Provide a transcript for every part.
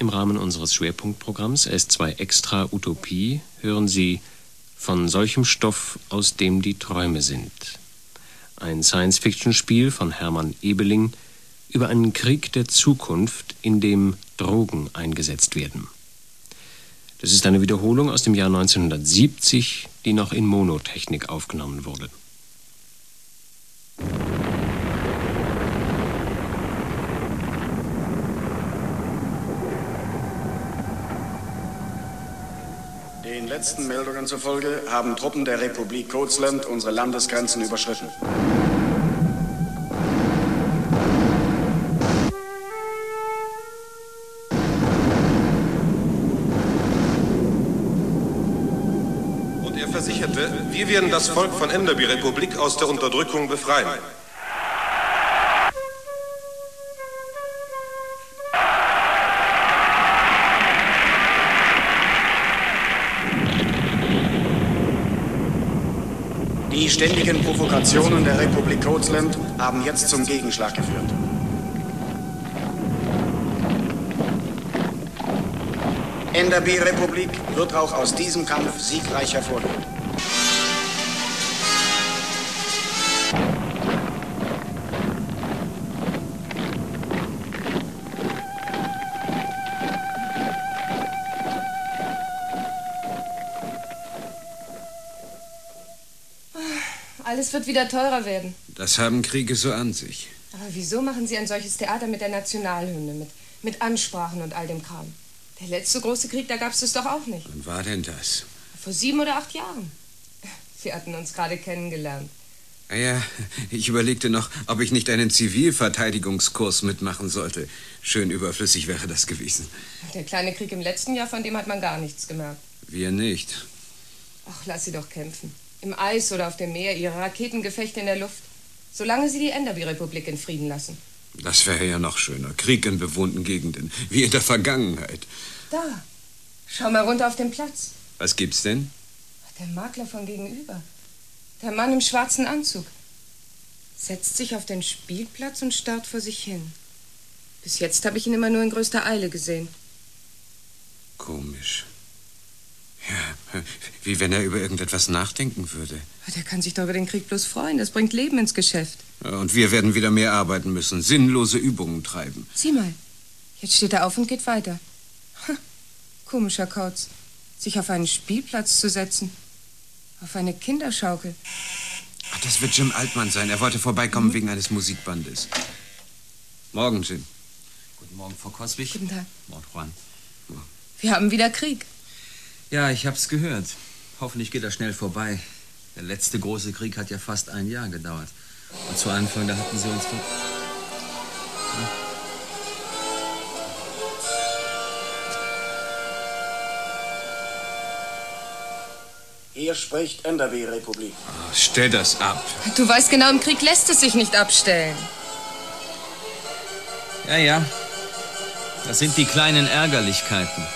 im Rahmen unseres Schwerpunktprogramms S2 Extra Utopie hören Sie Von solchem Stoff, aus dem die Träume sind. Ein Science-Fiction-Spiel von Hermann Ebeling über einen Krieg der Zukunft, in dem Drogen eingesetzt werden. Das ist eine Wiederholung aus dem Jahr 1970, die noch in Monotechnik aufgenommen wurde. Den letzten Meldungen zufolge haben Truppen der Republik Coatsland unsere Landesgrenzen überschritten. Und er versicherte, wir werden das Volk von Enderby-Republik aus der Unterdrückung befreien. Die ständigen Provokationen der Republik Coatsland haben jetzt zum Gegenschlag geführt. Enderby-Republik wird auch aus diesem Kampf siegreich hervorgehen. Alles wird wieder teurer werden. Das haben Kriege so an sich. Aber wieso machen Sie ein solches Theater mit der Nationalhymne, mit Ansprachen und all dem Kram? Der letzte große Krieg, da gab's das doch auch nicht. Wann war denn das? Vor 7 oder 8 Jahren. Wir hatten uns gerade kennengelernt. Ja, ich überlegte noch, ob ich nicht einen Zivilverteidigungskurs mitmachen sollte. Schön überflüssig wäre das gewesen. Der kleine Krieg im letzten Jahr, von dem hat man gar nichts gemerkt. Wir nicht. Ach, lass sie doch kämpfen. Im Eis oder auf dem Meer, ihre Raketengefechte in der Luft. Solange sie die Enderby-Republik in Frieden lassen. Das wäre ja noch schöner. Krieg in bewohnten Gegenden, wie in der Vergangenheit. Da, schau mal runter auf den Platz. Was gibt's denn? Der Makler von gegenüber. Der Mann im schwarzen Anzug. Setzt sich auf den Spielplatz und starrt vor sich hin. Bis jetzt habe ich ihn immer nur in größter Eile gesehen. Komisch. Ja, wie wenn er über irgendetwas nachdenken würde. Der kann sich doch über den Krieg bloß freuen. Das bringt Leben ins Geschäft. Und wir werden wieder mehr arbeiten müssen, sinnlose Übungen treiben. Sieh mal, jetzt steht er auf und geht weiter. Komischer Kauz, sich auf einen Spielplatz zu setzen. Auf eine Kinderschaukel. Ach, das wird Jim Altmann sein. Er wollte vorbeikommen wegen eines Musikbandes. Morgen, Jim. Guten Morgen, Frau Coswig. Guten Tag. Morgen, Juan. Wir haben wieder Krieg. Ja, ich hab's gehört. Hoffentlich geht er schnell vorbei. Der letzte große Krieg hat ja fast 1 Jahr gedauert. Und zu Anfang, da hatten sie uns... Hier spricht Enderby-Republik. Oh, stell das ab. Du weißt genau, im Krieg lässt es sich nicht abstellen. Ja. Das sind die kleinen Ärgerlichkeiten.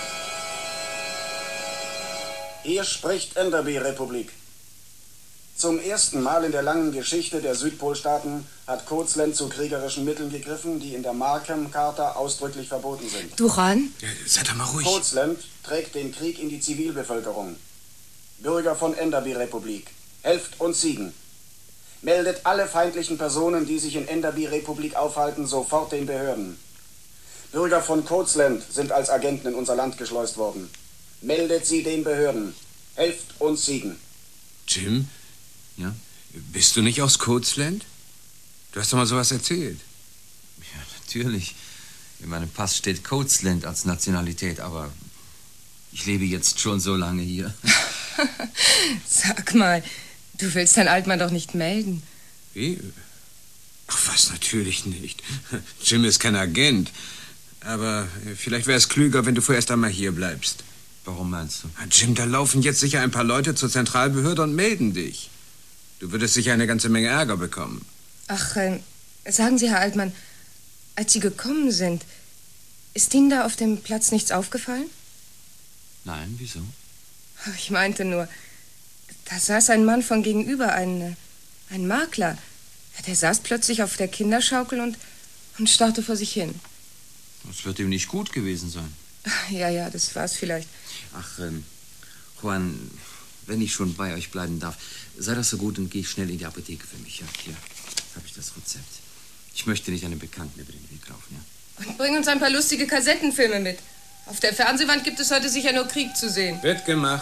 Hier spricht Enderby-Republik. Zum ersten Mal in der langen Geschichte der Südpolstaaten hat Coatsland zu kriegerischen Mitteln gegriffen, die in der Markham-Charta ausdrücklich verboten sind. Duran? Ja, sei doch mal ruhig. Coatsland trägt den Krieg in die Zivilbevölkerung. Bürger von Enderby-Republik, helft uns siegen. Meldet alle feindlichen Personen, die sich in Enderby-Republik aufhalten, sofort den Behörden. Bürger von Coatsland sind als Agenten in unser Land geschleust worden. Meldet sie den Behörden. Helft uns siegen. Jim? Ja? Bist du nicht aus Coatsland? Du hast doch mal sowas erzählt. Ja, natürlich. In meinem Pass steht Coatsland als Nationalität, aber ich lebe jetzt schon so lange hier. Sag mal, du willst dein Altmann doch nicht melden. Wie? Ach was, natürlich nicht. Jim ist kein Agent. Aber vielleicht wäre es klüger, wenn du vorerst einmal hier bleibst. Warum meinst du? Jim, da laufen jetzt sicher ein paar Leute zur Zentralbehörde und melden dich. Du würdest sicher eine ganze Menge Ärger bekommen. Ach, sagen Sie, Herr Altmann, als Sie gekommen sind, ist Ihnen da auf dem Platz nichts aufgefallen? Nein, wieso? Ich meinte nur, da saß ein Mann von gegenüber, ein Makler. Der saß plötzlich auf der Kinderschaukel und starrte vor sich hin. Das wird ihm nicht gut gewesen sein. Ja, das war's vielleicht. Ach, Juan, wenn ich schon bei euch bleiben darf, sei das so gut und geh schnell in die Apotheke für mich. Ja, hier habe ich das Rezept. Ich möchte nicht einem Bekannten über den Weg laufen, ja. Und bring uns ein paar lustige Kassettenfilme mit. Auf der Fernsehwand gibt es heute sicher nur Krieg zu sehen. Wird gemacht.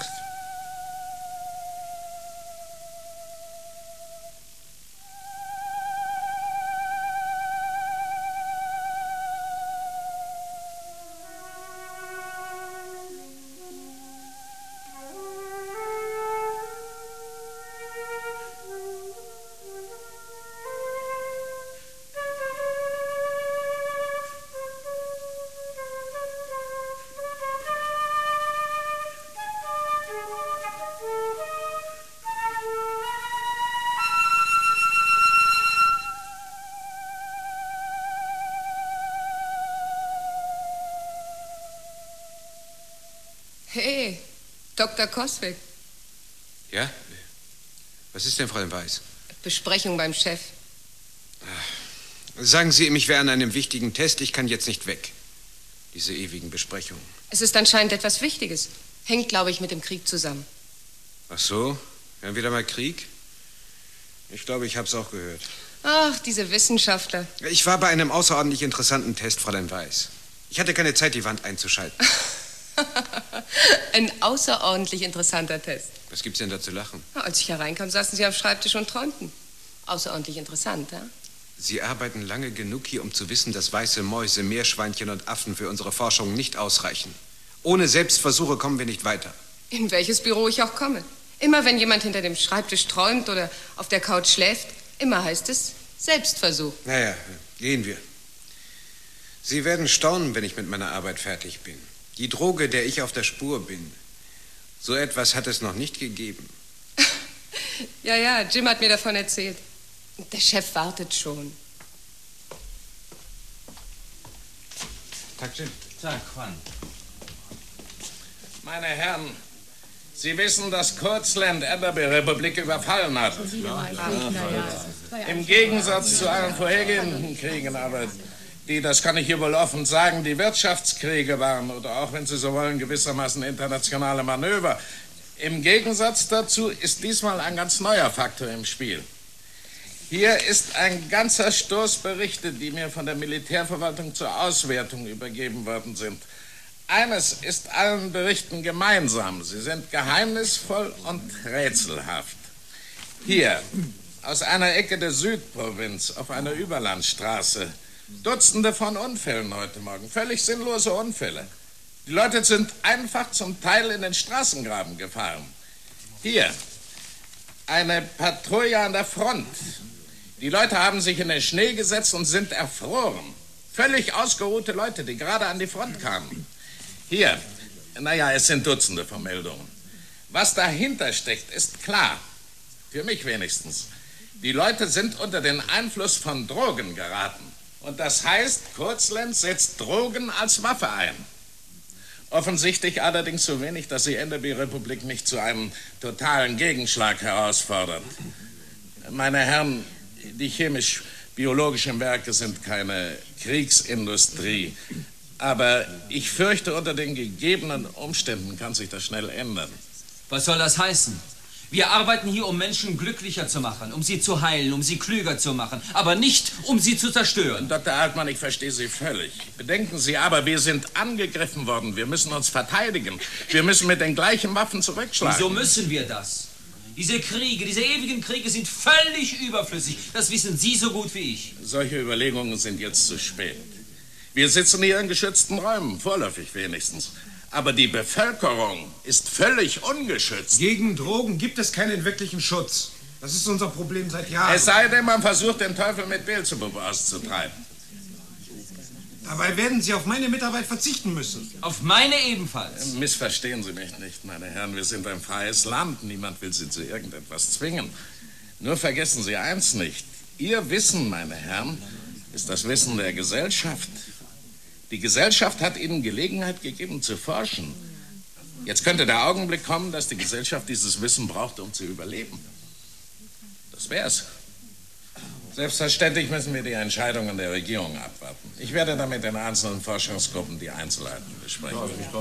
Hey, Dr. Coswig. Ja? Was ist denn, Fräulein Weiß? Besprechung beim Chef. Sagen Sie ihm, ich wäre an einem wichtigen Test. Ich kann jetzt nicht weg. Diese ewigen Besprechungen. Es ist anscheinend etwas Wichtiges. Hängt, glaube ich, mit dem Krieg zusammen. Ach so? Wir haben wieder mal Krieg? Ich glaube, ich habe es auch gehört. Ach, diese Wissenschaftler. Ich war bei einem außerordentlich interessanten Test, Fräulein Weiß. Ich hatte keine Zeit, die Wand einzuschalten. Ein außerordentlich interessanter Test. Was gibt's denn da zu lachen? Als ich hereinkam, saßen Sie am Schreibtisch und träumten. Außerordentlich interessant, ja? Sie arbeiten lange genug hier, um zu wissen, dass weiße Mäuse, Meerschweinchen und Affen für unsere Forschung nicht ausreichen. Ohne Selbstversuche kommen wir nicht weiter. In welches Büro ich auch komme. Immer wenn jemand hinter dem Schreibtisch träumt oder auf der Couch schläft, immer heißt es Selbstversuch. Naja, gehen wir. Sie werden staunen, wenn ich mit meiner Arbeit fertig bin. Die Droge, der ich auf der Spur bin. So etwas hat es noch nicht gegeben. Ja, Jim hat mir davon erzählt. Der Chef wartet schon. Tag, Jim. Tag, Juan. Meine Herren, Sie wissen, dass Kurzland Enderby Republik überfallen hat. Im Gegensatz zu allen vorhergehenden Kriegen, aber die, das kann ich hier wohl offen sagen, die Wirtschaftskriege waren, oder auch, wenn Sie so wollen, gewissermaßen internationale Manöver. Im Gegensatz dazu ist diesmal ein ganz neuer Faktor im Spiel. Hier ist ein ganzer Stoß Berichte, die mir von der Militärverwaltung zur Auswertung übergeben worden sind. Eines ist allen Berichten gemeinsam. Sie sind geheimnisvoll und rätselhaft. Hier, aus einer Ecke der Südprovinz, auf einer Überlandstraße, Dutzende von Unfällen heute Morgen. Völlig sinnlose Unfälle. Die Leute sind einfach zum Teil in den Straßengraben gefahren. Hier, eine Patrouille an der Front. Die Leute haben sich in den Schnee gesetzt und sind erfroren. Völlig ausgeruhte Leute, die gerade an die Front kamen. Hier, naja, es sind Dutzende von Meldungen. Was dahinter steckt, ist klar. Für mich wenigstens. Die Leute sind unter den Einfluss von Drogen geraten. Und das heißt, Kurzland setzt Drogen als Waffe ein. Offensichtlich allerdings so wenig, dass die Enderby-Republik nicht zu einem totalen Gegenschlag herausfordert. Meine Herren, die chemisch-biologischen Werke sind keine Kriegsindustrie. Aber ich fürchte, unter den gegebenen Umständen kann sich das schnell ändern. Was soll das heißen? Wir arbeiten hier, um Menschen glücklicher zu machen, um sie zu heilen, um sie klüger zu machen, aber nicht, um sie zu zerstören. Dr. Altmann, ich verstehe Sie völlig. Bedenken Sie aber, wir sind angegriffen worden. Wir müssen uns verteidigen. Wir müssen mit den gleichen Waffen zurückschlagen. Wieso müssen wir das? Diese Kriege, diese ewigen Kriege sind völlig überflüssig. Das wissen Sie so gut wie ich. Solche Überlegungen sind jetzt zu spät. Wir sitzen hier in geschützten Räumen, vorläufig wenigstens. Aber die Bevölkerung ist völlig ungeschützt. Gegen Drogen gibt es keinen wirklichen Schutz. Das ist unser Problem seit Jahren. Es sei denn, man versucht, den Teufel mit Beelzebub auszutreiben. Dabei werden Sie auf meine Mitarbeit verzichten müssen. Auf meine ebenfalls. Missverstehen Sie mich nicht, meine Herren. Wir sind ein freies Land. Niemand will Sie zu irgendetwas zwingen. Nur vergessen Sie eins nicht. Ihr Wissen, meine Herren, ist das Wissen der Gesellschaft. Die Gesellschaft hat Ihnen Gelegenheit gegeben zu forschen. Jetzt könnte der Augenblick kommen, dass die Gesellschaft dieses Wissen braucht, um zu überleben. Das wär's. Selbstverständlich müssen wir die Entscheidungen der Regierung abwarten. Ich werde dann mit den einzelnen Forschungsgruppen die Einzelheiten besprechen.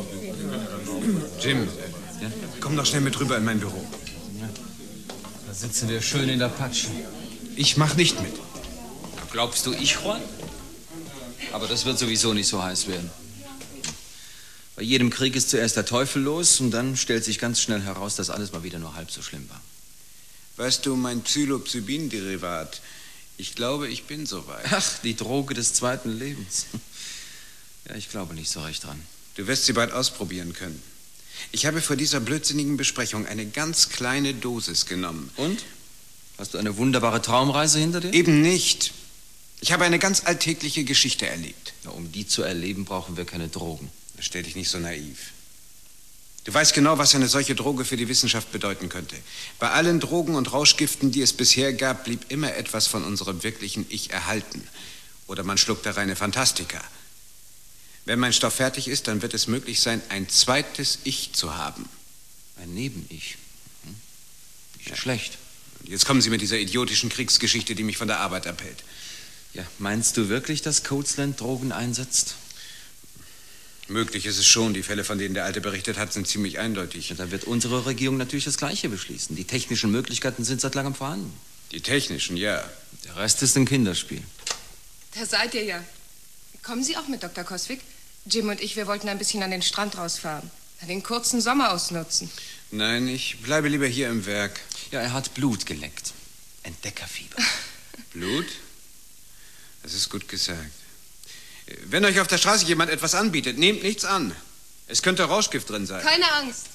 Jim, komm doch schnell mit rüber in mein Büro. Da sitzen wir schön in der Patsche. Ich mach nicht mit. Glaubst du, ich, Juan? Aber das wird sowieso nicht so heiß werden. Bei jedem Krieg ist zuerst der Teufel los und dann stellt sich ganz schnell heraus, dass alles mal wieder nur halb so schlimm war. Weißt du, mein Psilocybin-Derivat, ich glaube, ich bin soweit. Ach, die Droge des zweiten Lebens. Ja, ich glaube nicht so recht dran. Du wirst sie bald ausprobieren können. Ich habe vor dieser blödsinnigen Besprechung eine ganz kleine Dosis genommen. Und? Hast du eine wunderbare Traumreise hinter dir? Eben nicht. Ich habe eine ganz alltägliche Geschichte erlebt. Ja, um die zu erleben, brauchen wir keine Drogen. Stell dich nicht so naiv. Du weißt genau, was eine solche Droge für die Wissenschaft bedeuten könnte. Bei allen Drogen und Rauschgiften, die es bisher gab, blieb immer etwas von unserem wirklichen Ich erhalten. Oder man schluckte reine Fantastika. Wenn mein Stoff fertig ist, dann wird es möglich sein, ein zweites Ich zu haben. Ein Neben-Ich. Nicht schlecht. Und jetzt kommen Sie mit dieser idiotischen Kriegsgeschichte, die mich von der Arbeit abhält. Ja, meinst du wirklich, dass Coatsland Drogen einsetzt? Möglich ist es schon. Die Fälle, von denen der Alte berichtet hat, sind ziemlich eindeutig. Ja, dann wird unsere Regierung natürlich das Gleiche beschließen. Die technischen Möglichkeiten sind seit langem vorhanden. Die technischen, ja. Der Rest ist ein Kinderspiel. Da seid ihr ja. Kommen Sie auch mit, Dr. Coswig? Jim und ich, wir wollten ein bisschen an den Strand rausfahren. Den kurzen Sommer ausnutzen. Nein, ich bleibe lieber hier im Werk. Ja, er hat Blut geleckt. Entdeckerfieber. Blut? Das ist gut gesagt. Wenn euch auf der Straße jemand etwas anbietet, nehmt nichts an. Es könnte Rauschgift drin sein. Keine Angst.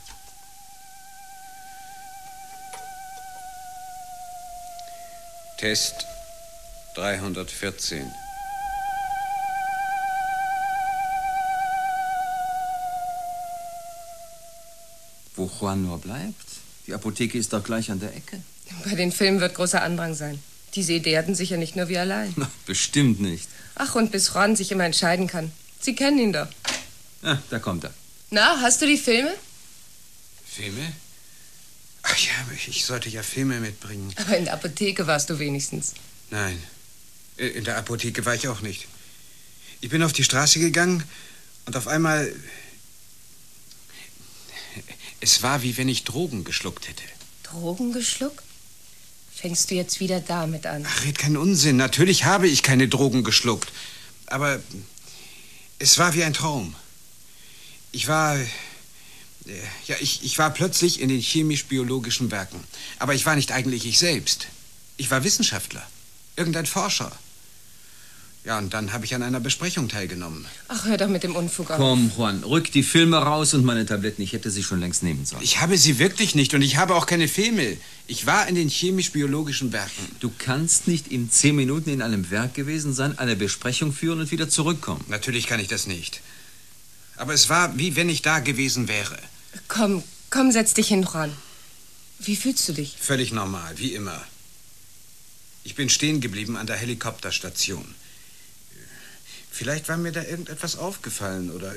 Test 314. Wo Juan nur bleibt. Die Apotheke ist doch gleich an der Ecke. Bei den Filmen wird großer Andrang sein. Diese Idee hatten sicher nicht nur wir allein. Na, bestimmt nicht. Ach, und bis Juan sich immer entscheiden kann. Sie kennen ihn doch. Ah, da kommt er. Na, hast du die Filme? Filme? Ach ja, ich sollte ja Filme mitbringen. Aber in der Apotheke warst du wenigstens. Nein, in der Apotheke war ich auch nicht. Ich bin auf die Straße gegangen und auf einmal... Es war, wie wenn ich Drogen geschluckt hätte. Drogen geschluckt? Fängst du jetzt wieder damit an? Ach, red keinen Unsinn. Natürlich habe ich keine Drogen geschluckt. Aber es war wie ein Traum. Ich war plötzlich in den chemisch-biologischen Werken. Aber ich war nicht eigentlich ich selbst. Ich war Wissenschaftler. Irgendein Forscher. Ja, und dann habe ich an einer Besprechung teilgenommen. Ach, hör doch mit dem Unfug auf. Komm, Juan, rück die Filme raus und meine Tabletten. Ich hätte sie schon längst nehmen sollen. Ich habe sie wirklich nicht und ich habe auch keine Filme. Ich war in den chemisch-biologischen Werken. Du kannst nicht in 10 Minuten in einem Werk gewesen sein, eine Besprechung führen und wieder zurückkommen. Natürlich kann ich das nicht. Aber es war, wie wenn ich da gewesen wäre. Komm, setz dich hin, Juan. Wie fühlst du dich? Völlig normal, wie immer. Ich bin stehen geblieben an der Helikopterstation. Vielleicht war mir da irgendetwas aufgefallen oder...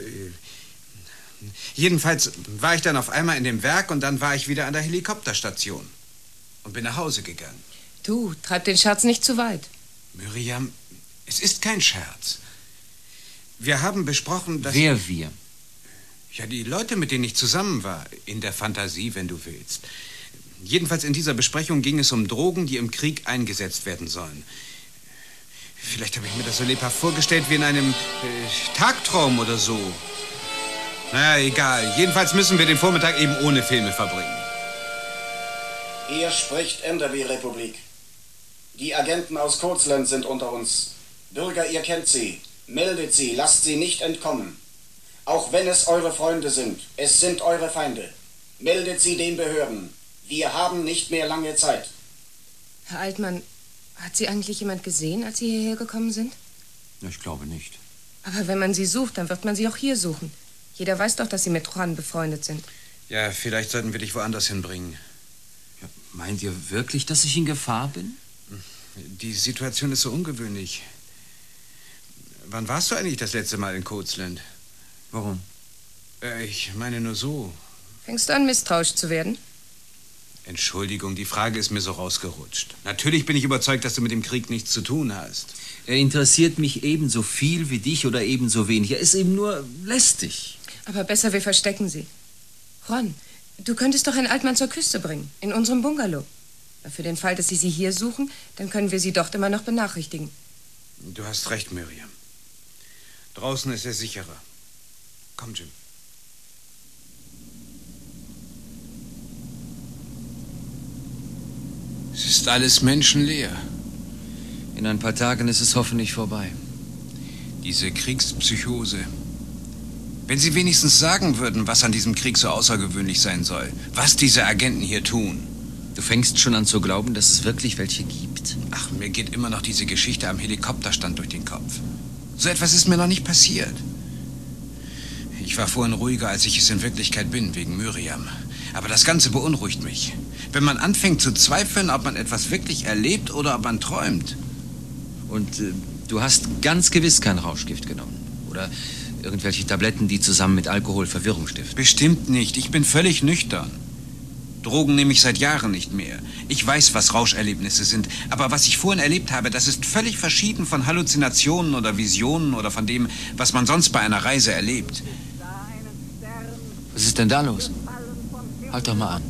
Jedenfalls war ich dann auf einmal in dem Werk und dann war ich wieder an der Helikopterstation und bin nach Hause gegangen. Du, treib den Scherz nicht zu weit. Miriam, es ist kein Scherz. Wir haben besprochen, dass... Wer wir? Ja, die Leute, mit denen ich zusammen war. In der Fantasie, wenn du willst. Jedenfalls in dieser Besprechung ging es um Drogen, die im Krieg eingesetzt werden sollen. Vielleicht habe ich mir das so lebhaft vorgestellt wie in einem Tagtraum oder so. Naja, egal. Jedenfalls müssen wir den Vormittag eben ohne Filme verbringen. Hier spricht Enderby-Republik. Die Agenten aus Coatsland sind unter uns. Bürger, ihr kennt sie. Meldet sie, lasst sie nicht entkommen. Auch wenn es eure Freunde sind, es sind eure Feinde. Meldet sie den Behörden. Wir haben nicht mehr lange Zeit. Herr Altmann, hat Sie eigentlich jemand gesehen, als Sie hierher gekommen sind? Ja, ich glaube nicht. Aber wenn man Sie sucht, dann wird man Sie auch hier suchen. Jeder weiß doch, dass Sie mit Juan befreundet sind. Ja, vielleicht sollten wir dich woanders hinbringen. Ja, meint ihr wirklich, dass ich in Gefahr bin? Die Situation ist so ungewöhnlich. Wann warst du eigentlich das letzte Mal in Coatsland? Warum? Ich meine nur so. Fängst du an, misstrauisch zu werden? Entschuldigung, die Frage ist mir so rausgerutscht. Natürlich bin ich überzeugt, dass du mit dem Krieg nichts zu tun hast. Er interessiert mich ebenso viel wie dich oder ebenso wenig. Er ist eben nur lästig. Aber besser, wir verstecken sie. Juan, du könntest doch einen Altmann zur Küste bringen, in unserem Bungalow. Für den Fall, dass sie hier suchen, dann können wir sie dort immer noch benachrichtigen. Du hast recht, Miriam. Draußen ist er sicherer. Komm, Jim. Es ist alles menschenleer. In ein paar Tagen ist es hoffentlich vorbei. Diese Kriegspsychose. Wenn Sie wenigstens sagen würden, was an diesem Krieg so außergewöhnlich sein soll, was diese Agenten hier tun. Du fängst schon an zu glauben, dass es wirklich welche gibt. Ach, mir geht immer noch diese Geschichte am Helikopterstand durch den Kopf. So etwas ist mir noch nicht passiert. Ich war vorhin ruhiger, als ich es in Wirklichkeit bin, wegen Miriam. Aber das Ganze beunruhigt mich. Wenn man anfängt zu zweifeln, ob man etwas wirklich erlebt oder ob man träumt. Und du hast ganz gewiss kein Rauschgift genommen. Oder irgendwelche Tabletten, die zusammen mit Alkohol Verwirrung stiften. Bestimmt nicht. Ich bin völlig nüchtern. Drogen nehme ich seit Jahren nicht mehr. Ich weiß, was Rauscherlebnisse sind. Aber was ich vorhin erlebt habe, das ist völlig verschieden von Halluzinationen oder Visionen oder von dem, was man sonst bei einer Reise erlebt. Was ist denn da los? Halt doch mal an.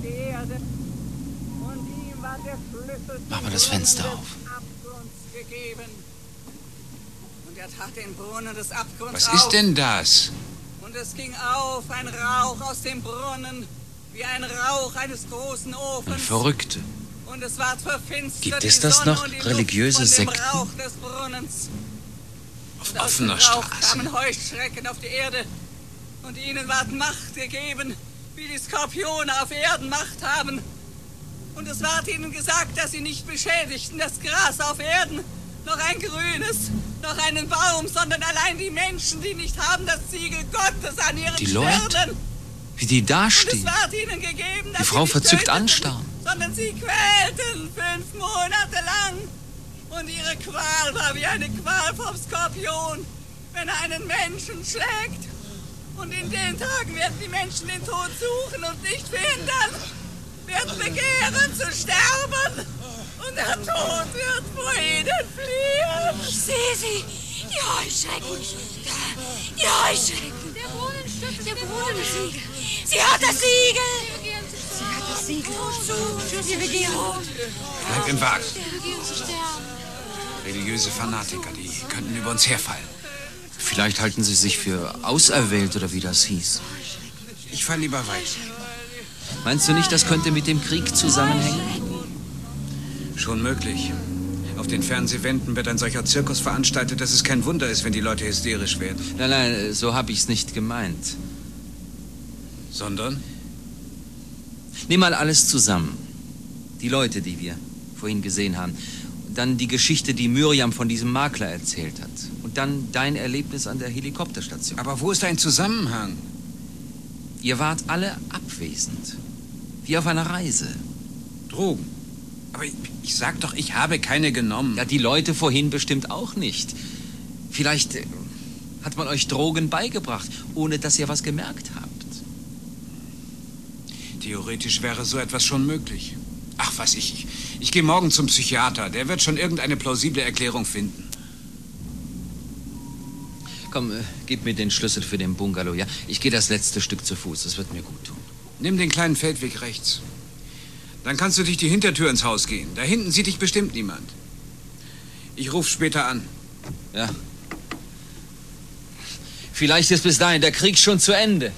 Mach mal das Fenster auf. Und er tat den Brunnen des Abgrunds Was auf. ist denn das? Und es ging auf, ein Rauch aus dem Brunnen, wie ein Rauch eines großen Ofens. Verrückte. Und es ward verfinstert. Gibt es das noch? Religiöse Sekten? Rauch des Brunnens. Auf Und aus offener dem Rauch Straße. kamen Heuschrecken auf die Erde. Und ihnen ward Macht gegeben, wie die Skorpione auf Erden Macht haben. Und es ward ihnen gesagt, dass sie nicht beschädigten das Gras auf Erden, noch ein grünes, noch einen Baum, sondern allein die Menschen, die nicht haben das Siegel Gottes an ihren Die Leute, Stirnen. wie die Und dastehen. es ward ihnen gegeben, dass Die Frau sie nicht verzückt töteten, anstarren. sondern sie quälten 5 Monate lang. Und ihre Qual war wie eine Qual vom Skorpion, wenn er einen Menschen schlägt. Und in den Tagen werden die Menschen den Tod suchen und nicht verhindern, werden begehren zu sterben. Und der Tod wird vor ihnen fliehen. Ich sehe sie. Die Heuschrecken. Die Heuschrecken. Der Brunnensiegel. Sie hat das Siegel. Sie hat das Siegel. Die Regierung. Bleib im Wagen. Die Regierung zu sterben. Religiöse Fanatiker, die könnten über uns herfallen. Vielleicht halten sie sich für auserwählt oder wie das hieß. Ich fahre lieber weiter. Meinst du nicht, das könnte mit dem Krieg zusammenhängen? Schon möglich. Auf den Fernsehwänden wird ein solcher Zirkus veranstaltet, dass es kein Wunder ist, wenn die Leute hysterisch werden. Nein, nein, so habe ich es nicht gemeint. Sondern? Nimm mal alles zusammen. Die Leute, die wir vorhin gesehen haben. Dann die Geschichte, die Miriam von diesem Makler erzählt hat. Und dann dein Erlebnis an der Helikopterstation. Aber wo ist ein Zusammenhang? Ihr wart alle abwesend. Wie auf einer Reise. Drogen. Aber ich sag doch, ich habe keine genommen. Ja, die Leute vorhin bestimmt auch nicht. Vielleicht hat man euch Drogen beigebracht, ohne dass ihr was gemerkt habt. Theoretisch wäre so etwas schon möglich. Ach, was ich gehe morgen zum Psychiater. Der wird schon irgendeine plausible Erklärung finden. Komm, gib mir den Schlüssel für den Bungalow, ja? Ich gehe das letzte Stück zu Fuß. Das wird mir gut tun. Nimm den kleinen Feldweg rechts. Dann kannst du durch die Hintertür ins Haus gehen. Da hinten sieht dich bestimmt niemand. Ich rufe später an. Ja. Vielleicht ist bis dahin der Krieg schon zu Ende.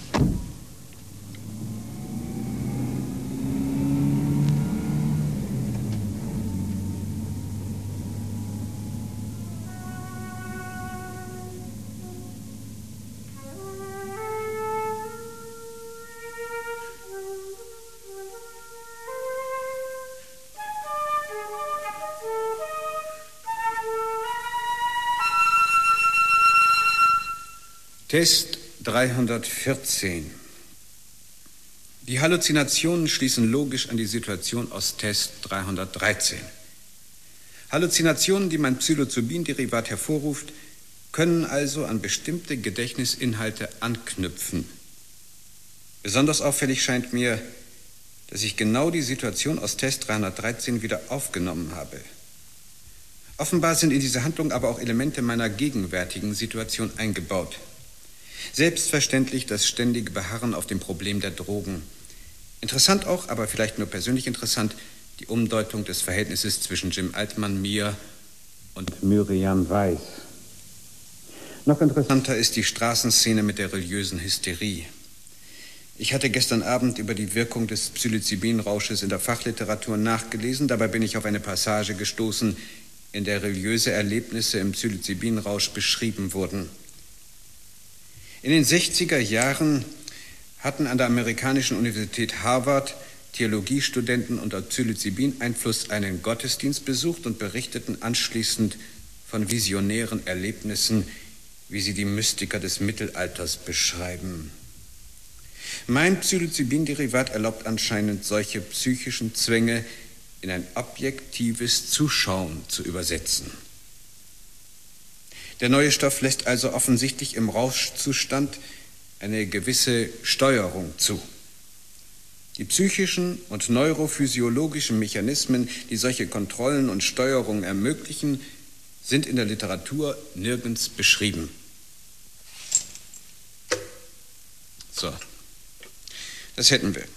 Test 314. Die Halluzinationen schließen logisch an die Situation aus Test 313. Halluzinationen, die mein Psilocybin-Derivat hervorruft, können also an bestimmte Gedächtnisinhalte anknüpfen. Besonders auffällig scheint mir, dass ich genau die Situation aus Test 313 wieder aufgenommen habe. Offenbar sind in diese Handlung aber auch Elemente meiner gegenwärtigen Situation eingebaut. Selbstverständlich das ständige Beharren auf dem Problem der Drogen. Interessant auch, aber vielleicht nur persönlich interessant, die Umdeutung des Verhältnisses zwischen Jim Altman, mir und Myriam Weiss. Noch interessanter ist die Straßenszene mit der religiösen Hysterie. Ich hatte gestern Abend über die Wirkung des Psilocybin-Rausches in der Fachliteratur nachgelesen. Dabei bin ich auf eine Passage gestoßen, in der religiöse Erlebnisse im Psilocybin-Rausch beschrieben wurden. In den 60er Jahren hatten an der amerikanischen Universität Harvard Theologiestudenten unter Psilocybin-Einfluss einen Gottesdienst besucht und berichteten anschließend von visionären Erlebnissen, wie sie die Mystiker des Mittelalters beschreiben. Mein Psilocybin-Derivat erlaubt anscheinend solche psychischen Zwänge in ein objektives Zuschauen zu übersetzen. Der neue Stoff lässt also offensichtlich im Rauschzustand eine gewisse Steuerung zu. Die psychischen und neurophysiologischen Mechanismen, die solche Kontrollen und Steuerungen ermöglichen, sind in der Literatur nirgends beschrieben. So, das hätten wir.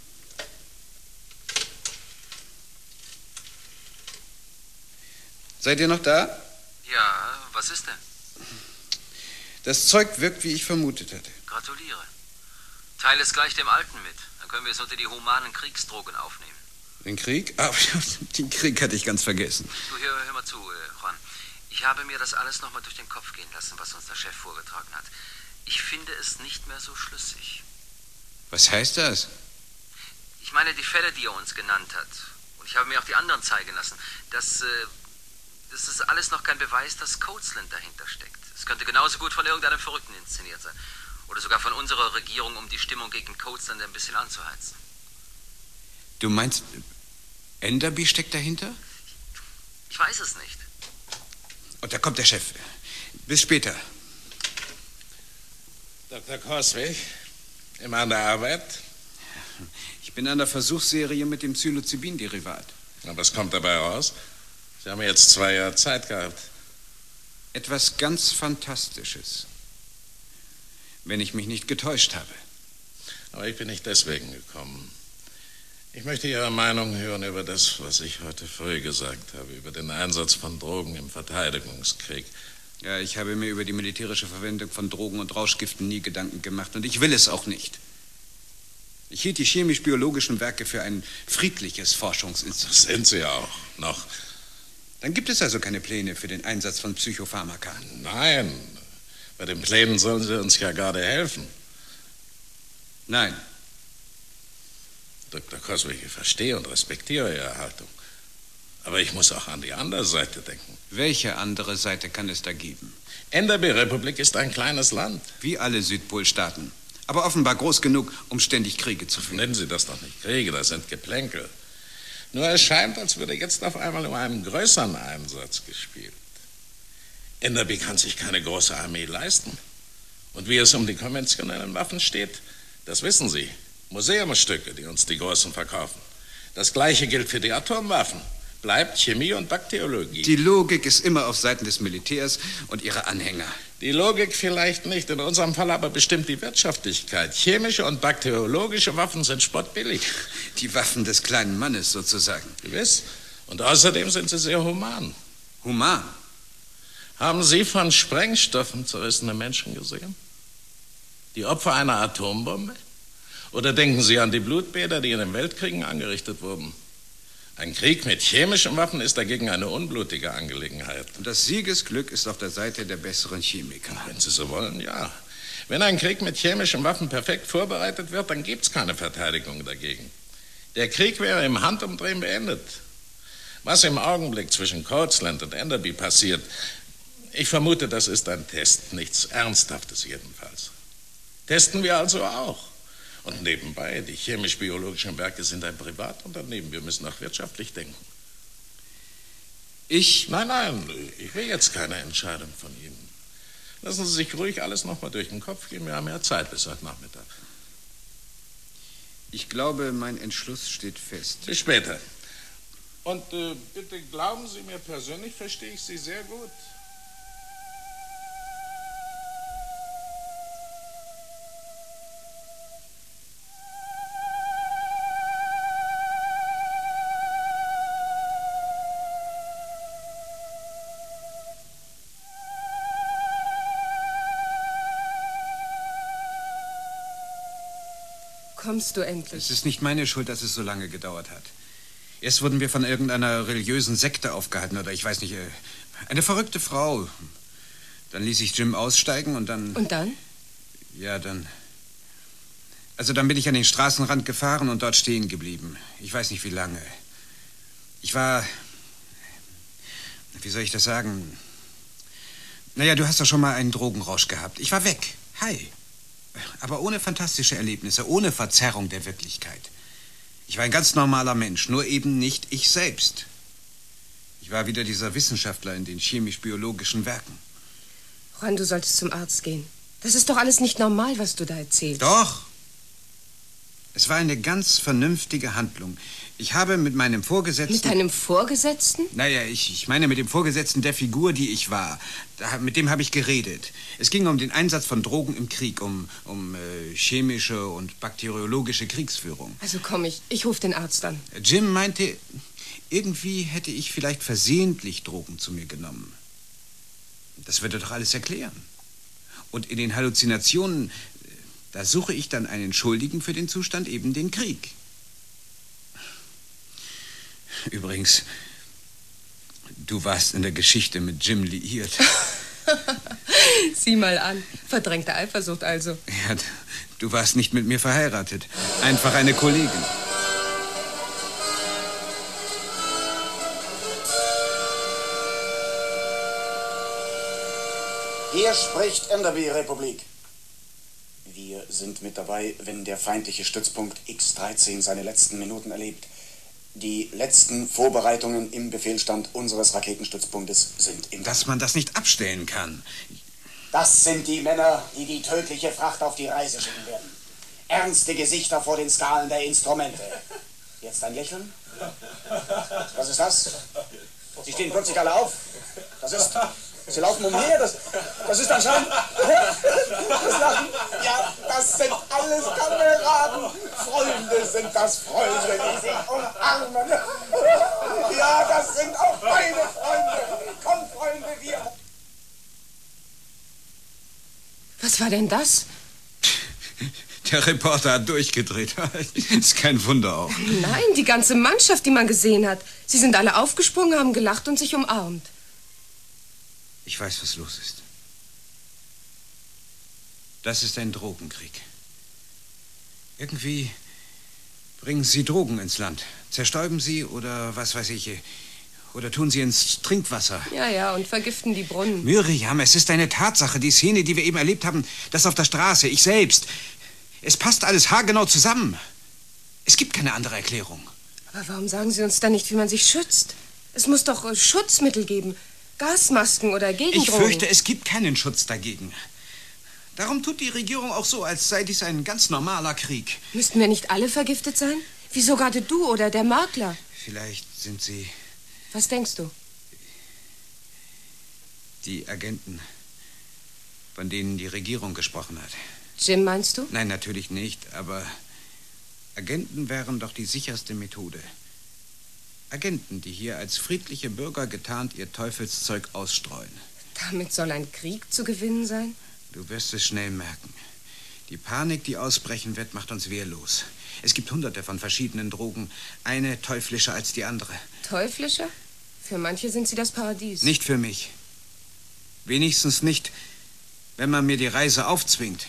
Seid ihr noch da? Ja, was ist denn? Das Zeug wirkt, wie ich vermutet hatte. Gratuliere. Teile es gleich dem Alten mit. Dann können wir es unter die humanen Kriegsdrogen aufnehmen. Den Krieg? Ah, den Krieg hatte ich ganz vergessen. Du, hör mal zu, Juan. Ich habe mir das alles nochmal durch den Kopf gehen lassen, was uns der Chef vorgetragen hat. Ich finde es nicht mehr so schlüssig. Was heißt das? Ich meine, die Fälle, die er uns genannt hat. Und ich habe mir auch die anderen zeigen lassen. Das ist alles noch kein Beweis, dass Coatsland dahinter steckt. Es könnte genauso gut von irgendeinem Verrückten inszeniert sein. Oder sogar von unserer Regierung, um die Stimmung gegen Coatsland ein bisschen anzuheizen. Du meinst, Enderby steckt dahinter? Ich weiß es nicht. Und da kommt der Chef. Bis später. Dr. Coswig, immer an der Arbeit? Ich bin an der Versuchsserie mit dem Psilocybin-Derivat. Und was kommt dabei raus? Sie haben jetzt 2 Jahre Zeit gehabt. Etwas ganz Fantastisches. Wenn ich mich nicht getäuscht habe. Aber ich bin nicht deswegen gekommen. Ich möchte Ihre Meinung hören über das, was ich heute früh gesagt habe, über den Einsatz von Drogen im Verteidigungskrieg. Ja, ich habe mir über die militärische Verwendung von Drogen und Rauschgiften nie Gedanken gemacht und ich will es auch nicht. Ich hielt die chemisch-biologischen Werke für ein friedliches Forschungsinstitut. Das sind sie auch noch. Dann gibt es also keine Pläne für den Einsatz von Psychopharmaka. Nein, bei den Plänen sollen Sie uns ja gerade helfen. Nein. Dr. Coswig, ich verstehe und respektiere Ihre Haltung. Aber ich muss auch an die andere Seite denken. Welche andere Seite kann es da geben? Enderby-Republik ist ein kleines Land. Wie alle Südpolstaaten. Aber offenbar groß genug, um ständig Kriege zu führen. Nennen Sie das doch nicht Kriege, das sind Geplänkel. Nur es scheint, als würde jetzt auf einmal um einen größeren Einsatz gespielt. Enderby kann sich keine große Armee leisten. Und wie es um die konventionellen Waffen steht, das wissen Sie. Museumsstücke, die uns die Großen verkaufen. Das Gleiche gilt für die Atomwaffen. Bleibt Chemie und Bakteriologie. Die Logik ist immer auf Seiten des Militärs und ihrer Anhänger. Die Logik vielleicht nicht, in unserem Fall aber bestimmt die Wirtschaftlichkeit. Chemische und bakteriologische Waffen sind spottbillig. Die Waffen des kleinen Mannes sozusagen. Gewiss. Und außerdem sind sie sehr human. Human? Haben Sie von Sprengstoffen zerrissene Menschen gesehen? Die Opfer einer Atombombe? Oder denken Sie an die Blutbäder, die in den Weltkriegen angerichtet wurden? Ein Krieg mit chemischen Waffen ist dagegen eine unblutige Angelegenheit. Und das Siegesglück ist auf der Seite der besseren Chemiker. Wenn Sie so wollen, ja. Wenn ein Krieg mit chemischen Waffen perfekt vorbereitet wird, dann gibt es keine Verteidigung dagegen. Der Krieg wäre im Handumdrehen beendet. Was im Augenblick zwischen Coatsland und Enderby passiert, ich vermute, das ist ein Test, nichts Ernsthaftes jedenfalls. Testen wir also auch. Und nebenbei, die chemisch-biologischen Werke sind ein Privatunternehmen. Wir müssen auch wirtschaftlich denken. Nein, ich will jetzt keine Entscheidung von Ihnen. Lassen Sie sich ruhig alles nochmal durch den Kopf gehen. Wir haben ja Zeit bis heute Nachmittag. Ich glaube, mein Entschluss steht fest. Bis später. Und bitte glauben Sie mir, persönlich verstehe ich Sie sehr gut. Kommst du endlich? Es ist nicht meine Schuld, dass es so lange gedauert hat. Erst wurden wir von irgendeiner religiösen Sekte aufgehalten oder ich weiß nicht, eine verrückte Frau. Dann ließ ich Jim aussteigen und dann... Und dann? Ja, dann... Also dann bin ich an den Straßenrand gefahren und dort stehen geblieben. Ich weiß nicht, wie lange. Ich war... Wie soll ich das sagen? Naja, du hast doch schon mal einen Drogenrausch gehabt. Ich war weg. Hi. Aber ohne fantastische Erlebnisse, ohne Verzerrung der Wirklichkeit. Ich war ein ganz normaler Mensch, nur eben nicht ich selbst. Ich war wieder dieser Wissenschaftler in den chemisch-biologischen Werken. Juan, du solltest zum Arzt gehen. Das ist doch alles nicht normal, was du da erzählst. Doch. Es war eine ganz vernünftige Handlung. Ich habe mit meinem Vorgesetzten... Mit deinem Vorgesetzten? Naja, ich meine mit dem Vorgesetzten der Figur, die ich war. Mit dem habe ich geredet. Es ging um den Einsatz von Drogen im Krieg, um chemische und bakteriologische Kriegsführung. Also komm, ich rufe den Arzt an. Jim meinte, irgendwie hätte ich vielleicht versehentlich Drogen zu mir genommen. Das würde doch alles erklären. Und in den Halluzinationen, da suche ich dann einen Schuldigen für den Zustand, eben den Krieg. Übrigens, du warst in der Geschichte mit Jim liiert. Sieh mal an. Verdrängte Eifersucht also. Ja, du warst nicht mit mir verheiratet. Einfach eine Kollegin. Hier spricht Enderby-Republik. Wir sind mit dabei, wenn der feindliche Stützpunkt X-13 seine letzten Minuten erlebt. Die letzten Vorbereitungen im Befehlsstand unseres Raketenstützpunktes sind im... Dass man das nicht abstellen kann. Das sind die Männer, die die tödliche Fracht auf die Reise schicken werden. Ernste Gesichter vor den Skalen der Instrumente. Jetzt ein Lächeln. Was ist das? Sie stehen plötzlich alle auf. Das ist... Sie laufen umher, das ist anscheinend... Das Lachen, ja, das sind alles Kameraden. Freunde sind das, Freunde, die sich umarmen. Ja, das sind auch meine Freunde. Komm, Freunde, wir... Was war denn das? Der Reporter hat durchgedreht. Ist kein Wunder auch. Nein, die ganze Mannschaft, die man gesehen hat. Sie sind alle aufgesprungen, haben gelacht und sich umarmt. Ich weiß, was los ist. Das ist ein Drogenkrieg. Irgendwie bringen sie Drogen ins Land. Zerstäuben sie oder was weiß ich. Oder tun sie ins Trinkwasser. Ja, und vergiften die Brunnen. Miriam, es ist eine Tatsache. Die Szene, die wir eben erlebt haben, das auf der Straße, ich selbst. Es passt alles haargenau zusammen. Es gibt keine andere Erklärung. Aber warum sagen Sie uns dann nicht, wie man sich schützt? Es muss doch Schutzmittel geben. Gasmasken oder Gegendrogen. Ich fürchte, es gibt keinen Schutz dagegen. Darum tut die Regierung auch so, als sei dies ein ganz normaler Krieg. Müssten wir nicht alle vergiftet sein? Wieso gerade du oder der Makler? Vielleicht sind sie... Was denkst du? Die Agenten, von denen die Regierung gesprochen hat. Jim, meinst du? Nein, natürlich nicht, aber Agenten wären doch die sicherste Methode. Agenten, die hier als friedliche Bürger getarnt ihr Teufelszeug ausstreuen. Damit soll ein Krieg zu gewinnen sein? Du wirst es schnell merken. Die Panik, die ausbrechen wird, macht uns wehrlos. Es gibt Hunderte von verschiedenen Drogen, eine teuflischer als die andere. Teuflischer? Für manche sind sie das Paradies. Nicht für mich. Wenigstens nicht, wenn man mir die Reise aufzwingt.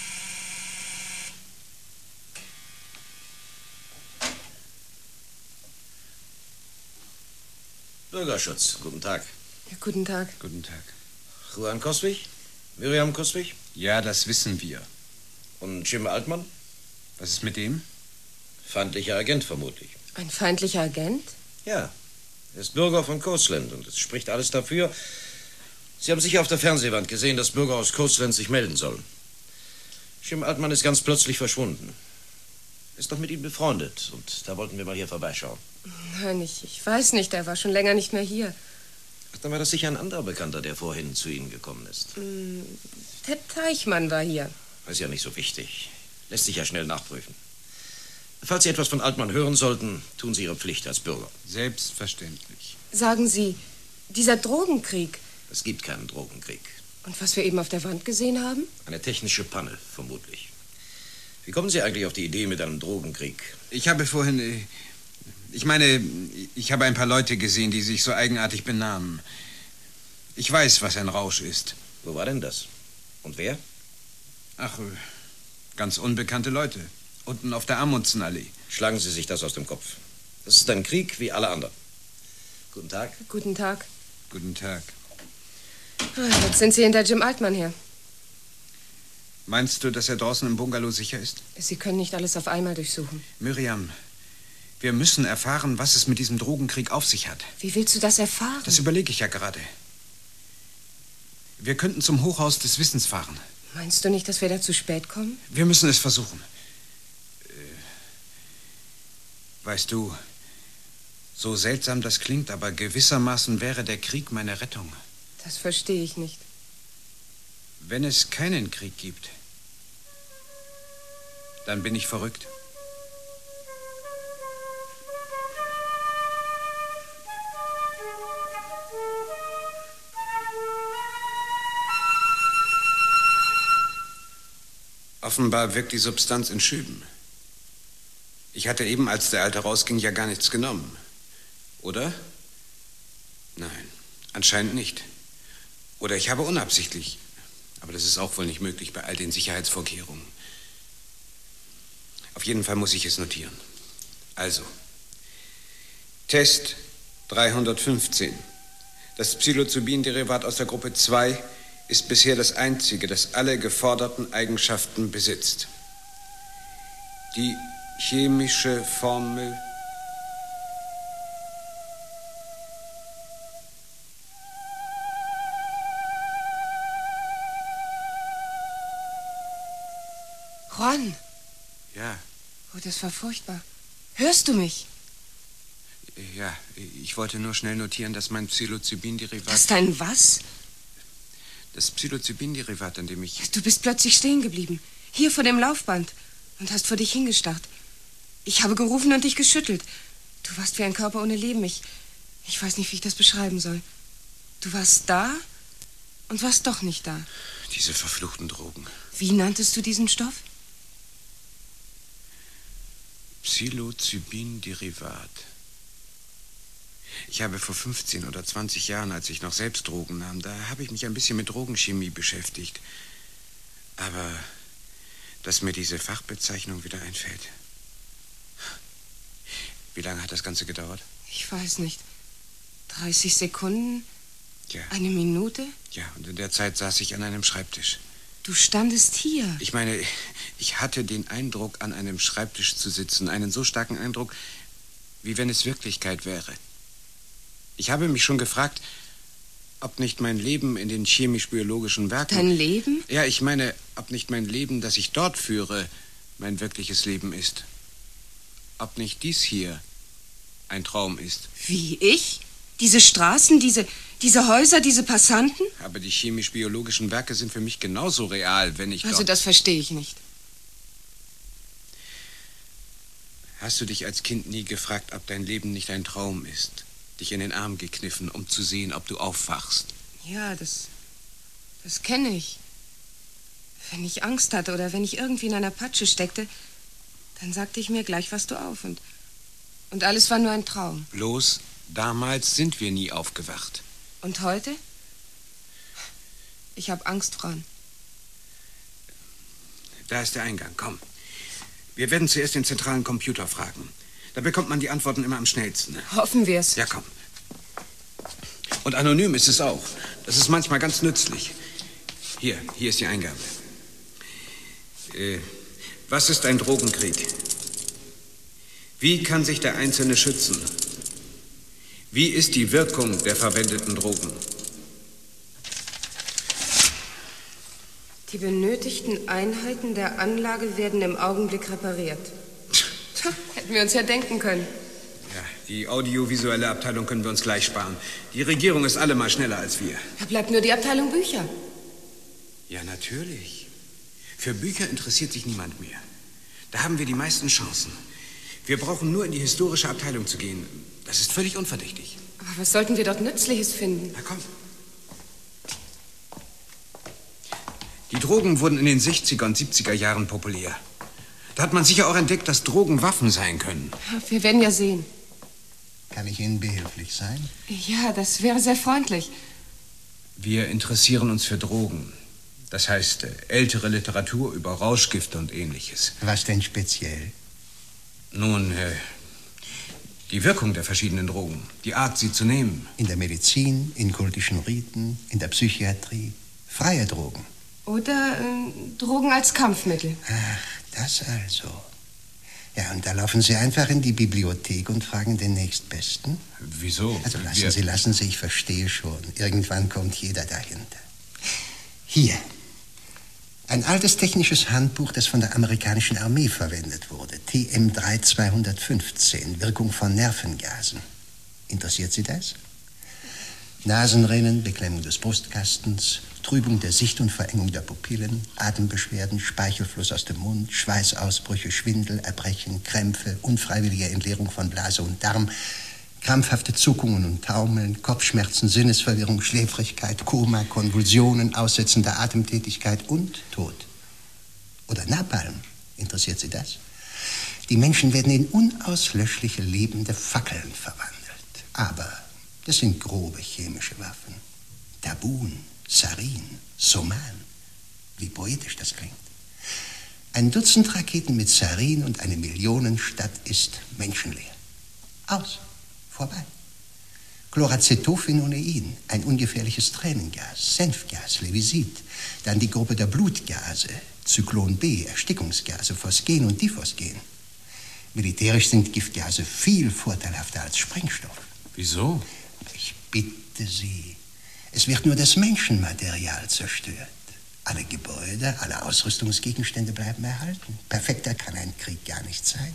Bürgerschutz, guten Tag. Ja, guten Tag. Guten Tag. Juan Coswig? Miriam Coswig? Ja, das wissen wir. Und Jim Altmann? Was ist mit dem? Feindlicher Agent, vermutlich. Ein feindlicher Agent? Ja. Er ist Bürger von Coastland und es spricht alles dafür. Sie haben sicher auf der Fernsehwand gesehen, dass Bürger aus Coastland sich melden sollen. Jim Altmann ist ganz plötzlich verschwunden. Ist doch mit ihm befreundet. Und da wollten wir mal hier vorbeischauen. Nein, ich weiß nicht. Er war schon länger nicht mehr hier. Ach, dann war das sicher ein anderer Bekannter, der vorhin zu Ihnen gekommen ist. Ted Teichmann war hier. Ist ja nicht so wichtig. Lässt sich ja schnell nachprüfen. Falls Sie etwas von Altmann hören sollten, tun Sie Ihre Pflicht als Bürger. Selbstverständlich. Sagen Sie, dieser Drogenkrieg... Es gibt keinen Drogenkrieg. Und was wir eben auf der Wand gesehen haben? Eine technische Panne, vermutlich. Wie kommen Sie eigentlich auf die Idee mit einem Drogenkrieg? Ich habe vorhin... Ich habe ein paar Leute gesehen, die sich so eigenartig benahmen. Ich weiß, was ein Rausch ist. Wo war denn das? Und wer? Ach, ganz unbekannte Leute. Unten auf der Amundsenallee. Schlagen Sie sich das aus dem Kopf. Das ist ein Krieg wie alle anderen. Guten Tag. Guten Tag. Guten Tag. Jetzt sind Sie hinter Jim Altmann her. Meinst du, dass er draußen im Bungalow sicher ist? Sie können nicht alles auf einmal durchsuchen. Miriam, wir müssen erfahren, was es mit diesem Drogenkrieg auf sich hat. Wie willst du das erfahren? Das überlege ich ja gerade. Wir könnten zum Hochhaus des Wissens fahren. Meinst du nicht, dass wir da zu spät kommen? Wir müssen es versuchen. Weißt du, so seltsam das klingt, aber gewissermaßen wäre der Krieg meine Rettung. Das verstehe ich nicht. Wenn es keinen Krieg gibt, dann bin ich verrückt. Offenbar wirkt die Substanz in Schüben. Ich hatte eben, als der Alte rausging, ja gar nichts genommen. Oder? Nein, anscheinend nicht. Oder ich habe unabsichtlich. Aber das ist auch wohl nicht möglich bei all den Sicherheitsvorkehrungen. Auf jeden Fall muss ich es notieren. Also, Test 315. Das Psilocybin-Derivat aus der Gruppe 2 ist bisher das einzige, das alle geforderten Eigenschaften besitzt. Die chemische Formel Juan! Ja. Oh, das war furchtbar. Hörst du mich? Ja, ich wollte nur schnell notieren, dass mein Psilocybin-Derivat... Das dein was? Das Psilocybin-Derivat, an dem ich... Du bist plötzlich stehen geblieben. Hier vor dem Laufband. Und hast vor dich hingestarrt. Ich habe gerufen und dich geschüttelt. Du warst wie ein Körper ohne Leben. Ich weiß nicht, wie ich das beschreiben soll. Du warst da und warst doch nicht da. Diese verfluchten Drogen. Wie nanntest du diesen Stoff? Psilocybin-Derivat. Ich habe vor 15 oder 20 Jahren, als ich noch selbst Drogen nahm, da habe ich mich ein bisschen mit Drogenchemie beschäftigt. Aber dass mir diese Fachbezeichnung wieder einfällt. Wie lange hat das Ganze gedauert? Ich weiß nicht. 30 Sekunden? Ja. Eine Minute? Ja, und in der Zeit saß ich an einem Schreibtisch. Du standest hier. Ich meine, ich hatte den Eindruck, an einem Schreibtisch zu sitzen. Einen so starken Eindruck, wie wenn es Wirklichkeit wäre. Ich habe mich schon gefragt, ob nicht mein Leben in den chemisch-biologischen Werken... Dein Leben? Ja, ich meine, ob nicht mein Leben, das ich dort führe, mein wirkliches Leben ist. Ob nicht dies hier ein Traum ist. Wie, ich? Diese Straßen, diese Häuser, diese Passanten? Aber die chemisch-biologischen Werke sind für mich genauso real, wenn ich Also dort... das verstehe ich nicht. Hast du dich als Kind nie gefragt, ob dein Leben nicht ein Traum ist? Dich in den Arm gekniffen, um zu sehen, ob du aufwachst? Ja, das kenne ich. Wenn ich Angst hatte oder wenn ich irgendwie in einer Patsche steckte, dann sagte ich mir, gleich wachst du auf und alles war nur ein Traum. Bloß, damals sind wir nie aufgewacht. Und heute? Ich habe Angst, Fran. Da ist der Eingang, komm. Wir werden zuerst den zentralen Computer fragen. Da bekommt man die Antworten immer am schnellsten. Hoffen wir es. Ja, komm. Und anonym ist es auch. Das ist manchmal ganz nützlich. Hier ist die Eingabe. Was ist ein Drogenkrieg? Wie kann sich der Einzelne schützen? Wie ist die Wirkung der verwendeten Drogen? Die benötigten Einheiten der Anlage werden im Augenblick repariert. Hätten wir uns ja denken können. Ja, die audiovisuelle Abteilung können wir uns gleich sparen. Die Regierung ist allemal schneller als wir. Da bleibt nur die Abteilung Bücher. Ja, natürlich. Für Bücher interessiert sich niemand mehr. Da haben wir die meisten Chancen. Wir brauchen nur in die historische Abteilung zu gehen. Das ist völlig unverdächtig. Aber was sollten wir dort Nützliches finden? Na komm. Die Drogen wurden in den 60er und 70er Jahren populär. Da hat man sicher auch entdeckt, dass Drogen Waffen sein können. Wir werden ja sehen. Kann ich Ihnen behilflich sein? Ja, das wäre sehr freundlich. Wir interessieren uns für Drogen. Das heißt, ältere Literatur über Rauschgifte und Ähnliches. Was denn speziell? Nun, die Wirkung der verschiedenen Drogen, die Art, sie zu nehmen. In der Medizin, in kultischen Riten, in der Psychiatrie. Freie Drogen. Oder Drogen als Kampfmittel. Ach, das also. Ja, und da laufen Sie einfach in die Bibliothek und fragen den Nächstbesten. Wieso? Also lassen Sie, ich verstehe schon. Irgendwann kommt jeder dahinter. Hier. Ein altes technisches Handbuch, das von der amerikanischen Armee verwendet wurde. TM-3215, Wirkung von Nervengasen. Interessiert Sie das? Nasenrinnen, Beklemmung des Brustkastens, Trübung der Sicht und Verengung der Pupillen, Atembeschwerden, Speichelfluss aus dem Mund, Schweißausbrüche, Schwindel, Erbrechen, Krämpfe, unfreiwillige Entleerung von Blase und Darm, krampfhafte Zuckungen und Taumeln, Kopfschmerzen, Sinnesverwirrung, Schläfrigkeit, Koma, Konvulsionen, Aussetzen der Atemtätigkeit und Tod. Oder Napalm. Interessiert Sie das? Die Menschen werden in unauslöschliche lebende Fackeln verwandelt. Aber das sind grobe chemische Waffen. Tabun, Sarin, Soman. Wie poetisch das klingt. Ein Dutzend Raketen mit Sarin und eine Millionenstadt ist menschenleer. Aus. Vorbei. Chloracetophenolain, ein ungefährliches Tränengas, Senfgas, Levisit. Dann die Gruppe der Blutgase, Zyklon B, Erstickungsgase, Phosgen und Diphosgen. Militärisch sind Giftgase viel vorteilhafter als Sprengstoff. Wieso? Ich bitte Sie. Es wird nur das Menschenmaterial zerstört. Alle Gebäude, alle Ausrüstungsgegenstände bleiben erhalten. Perfekter kann ein Krieg gar nicht sein.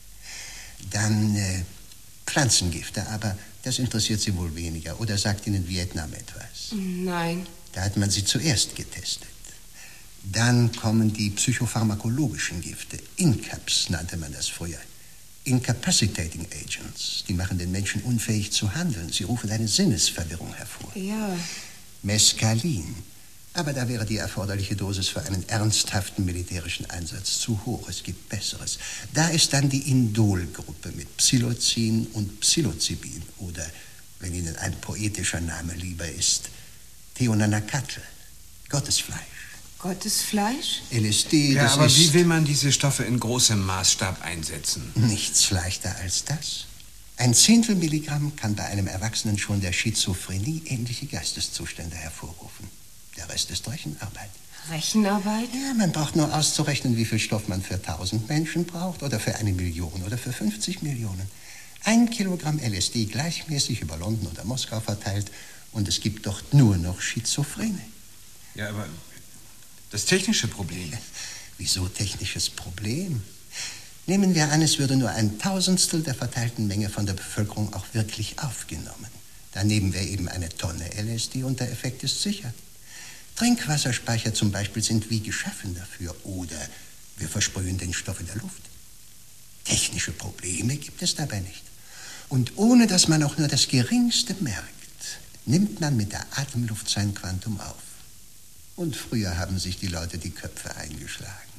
Dann Pflanzengifte, aber das interessiert Sie wohl weniger. Oder sagt Ihnen Vietnam etwas? Nein. Da hat man sie zuerst getestet. Dann kommen die psychopharmakologischen Gifte. INCAPs nannte man das früher. Incapacitating Agents. Die machen den Menschen unfähig zu handeln. Sie rufen eine Sinnesverwirrung hervor. Ja. Mescalin. Aber da wäre die erforderliche Dosis für einen ernsthaften militärischen Einsatz zu hoch. Es gibt Besseres. Da ist dann die Indol-Gruppe mit Psilocin und Psilocybin. Oder, wenn Ihnen ein poetischer Name lieber ist, Theonanacatl. Gottesfleisch. Gottesfleisch? LSD, ja, das aber ist... wie will man diese Stoffe in großem Maßstab einsetzen? Nichts leichter als das. 1/10 Milligramm kann bei einem Erwachsenen schon der Schizophrenie ähnliche Geisteszustände hervorrufen. Der Rest ist Rechenarbeit. Rechenarbeit? Ja, man braucht nur auszurechnen, wie viel Stoff man für 1000 Menschen braucht oder für 1 Million oder für 50 Millionen. 1 Kilogramm LSD gleichmäßig über London oder Moskau verteilt und es gibt dort nur noch Schizophrene. Ja, aber das technische Problem. Wieso technisches Problem? Nehmen wir an, es würde nur 1/1000 der verteilten Menge von der Bevölkerung auch wirklich aufgenommen. Dann nehmen wir eben eine Tonne LSD und der Effekt ist sicher. Trinkwasserspeicher zum Beispiel sind wie geschaffen dafür. Oder wir versprühen den Stoff in der Luft. Technische Probleme gibt es dabei nicht. Und ohne dass man auch nur das Geringste merkt, nimmt man mit der Atemluft sein Quantum auf. Und früher haben sich die Leute die Köpfe eingeschlagen.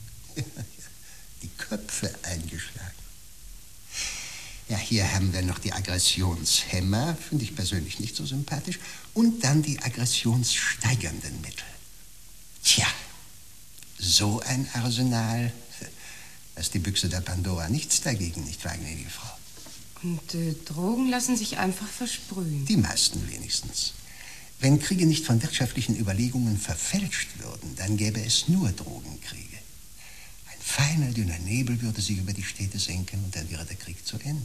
Die Köpfe eingeschlagen. Ja, hier haben wir noch die Aggressionshemmer, finde ich persönlich nicht so sympathisch. Und dann die aggressionssteigernden Mittel. Tja, so ein Arsenal, dass die Büchse der Pandora nichts dagegen, nicht wahr, gnädige Frau? Und Drogen lassen sich einfach versprühen. Die meisten wenigstens. Wenn Kriege nicht von wirtschaftlichen Überlegungen verfälscht würden, dann gäbe es nur Drogenkriege. Ein feiner, dünner Nebel würde sich über die Städte senken und dann wäre der Krieg zu Ende.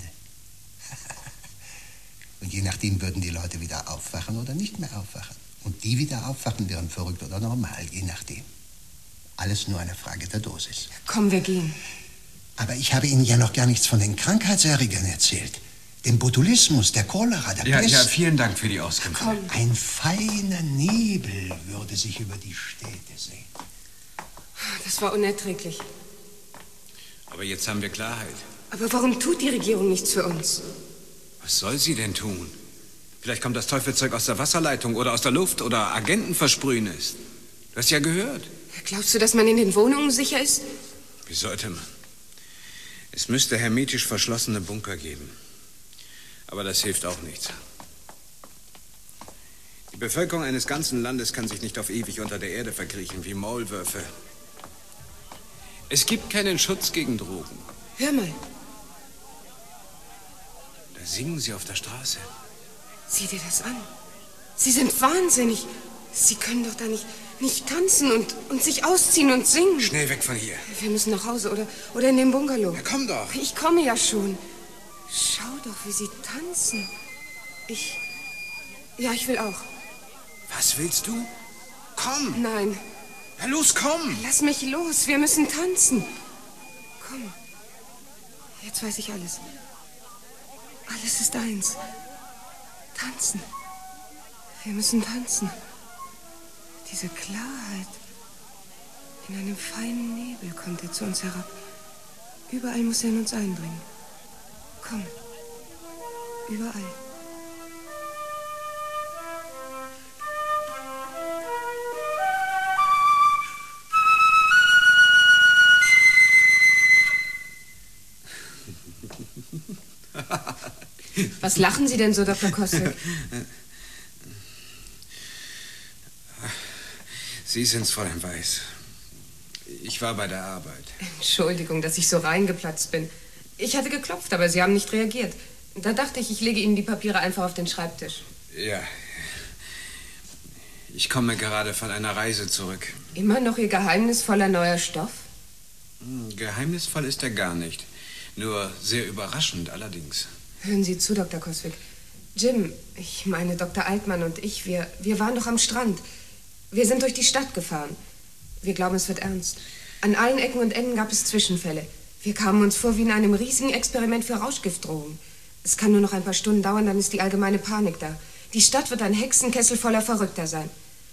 Und je nachdem würden die Leute wieder aufwachen oder nicht mehr aufwachen. Und die wieder aufwachen, wären verrückt oder normal, je nachdem. Alles nur eine Frage der Dosis. Komm, wir gehen. Aber ich habe Ihnen ja noch gar nichts von den Krankheitserregern erzählt. Dem Botulismus, der Cholera, der Pest. Ja, vielen Dank für die Auskunft. Ein feiner Nebel würde sich über die Städte sehen. Das war unerträglich. Aber jetzt haben wir Klarheit. Aber warum tut die Regierung nichts für uns? Was soll sie denn tun? Vielleicht kommt das Teufelszeug aus der Wasserleitung oder aus der Luft oder Agenten versprühen es. Du hast ja gehört. Glaubst du, dass man in den Wohnungen sicher ist? Wie sollte man? Es müsste hermetisch verschlossene Bunker geben. Aber das hilft auch nichts. Die Bevölkerung eines ganzen Landes kann sich nicht auf ewig unter der Erde verkriechen wie Maulwürfe. Es gibt keinen Schutz gegen Drogen. Hör mal. Da singen sie auf der Straße. Sieh dir das an. Sie sind wahnsinnig. Sie können doch da nicht tanzen und sich ausziehen und singen. Schnell weg von hier. Wir müssen nach Hause oder in den Bungalow. Ja, komm doch. Ich komme ja schon. Schau doch, wie sie tanzen. Ich will auch. Was willst du? Komm. Nein. Ja, los, komm. Lass mich los. Wir müssen tanzen. Komm. Jetzt weiß ich alles. Alles ist eins. Tanzen. Wir müssen tanzen. Diese Klarheit. In einem feinen Nebel kommt er zu uns herab. Überall muss er in uns eindringen. Komm. Überall. Was lachen Sie denn so, Dr. Koswick? Sie sind's, Fräulein Weiß. Ich war bei der Arbeit. Entschuldigung, dass ich so reingeplatzt bin. Ich hatte geklopft, aber Sie haben nicht reagiert. Da dachte ich, ich lege Ihnen die Papiere einfach auf den Schreibtisch. Ja. Ich komme gerade von einer Reise zurück. Immer noch Ihr geheimnisvoller neuer Stoff? Geheimnisvoll ist er gar nicht. Nur sehr überraschend allerdings. Hören Sie zu, Dr. Koswick. Jim, ich meine Dr. Altmann und ich, wir waren doch am Strand. Wir sind durch die Stadt gefahren. Wir glauben, es wird ernst. An allen Ecken und Enden gab es Zwischenfälle. Wir kamen uns vor wie in einem riesigen Experiment für Rauschgiftdrogen. Es kann nur noch ein paar Stunden dauern, dann ist die allgemeine Panik da. Die Stadt wird ein Hexenkessel voller Verrückter sein.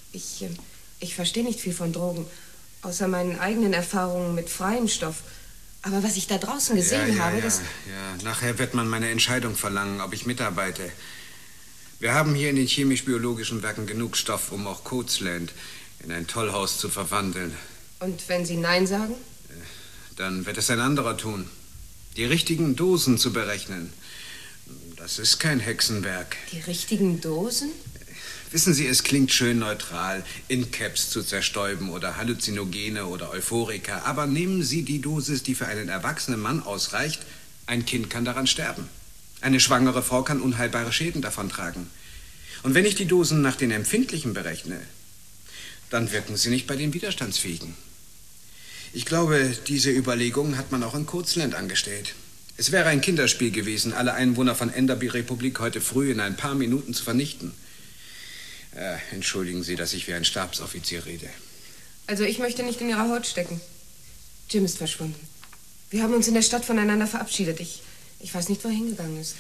Ich verstehe nicht viel von Drogen, außer meinen eigenen Erfahrungen mit freiem Stoff. Aber was ich da draußen gesehen habe, das... Ja, nachher wird man meine Entscheidung verlangen, ob ich mitarbeite. Wir haben hier in den chemisch-biologischen Werken genug Stoff, um auch Coatsland in ein Tollhaus zu verwandeln. Und wenn Sie Nein sagen? Dann wird es ein anderer tun. Die richtigen Dosen zu berechnen. Das ist kein Hexenwerk. Die richtigen Dosen? Wissen Sie, es klingt schön neutral, In-Caps zu zerstäuben oder Halluzinogene oder Euphorika. Aber nehmen Sie die Dosis, die für einen erwachsenen Mann ausreicht. Ein Kind kann daran sterben. Eine schwangere Frau kann unheilbare Schäden davontragen. Und wenn ich die Dosen nach den Empfindlichen berechne, dann wirken sie nicht bei den Widerstandsfähigen. Ich glaube, diese Überlegungen hat man auch in Coatsland angestellt. Es wäre ein Kinderspiel gewesen, alle Einwohner von Enderby-Republik heute früh in ein paar Minuten zu vernichten. Entschuldigen Sie, dass ich wie ein Stabsoffizier rede. Also ich möchte nicht in Ihrer Haut stecken. Jim ist verschwunden. Wir haben uns in der Stadt voneinander verabschiedet. Ich weiß nicht, wo er hingegangen ist.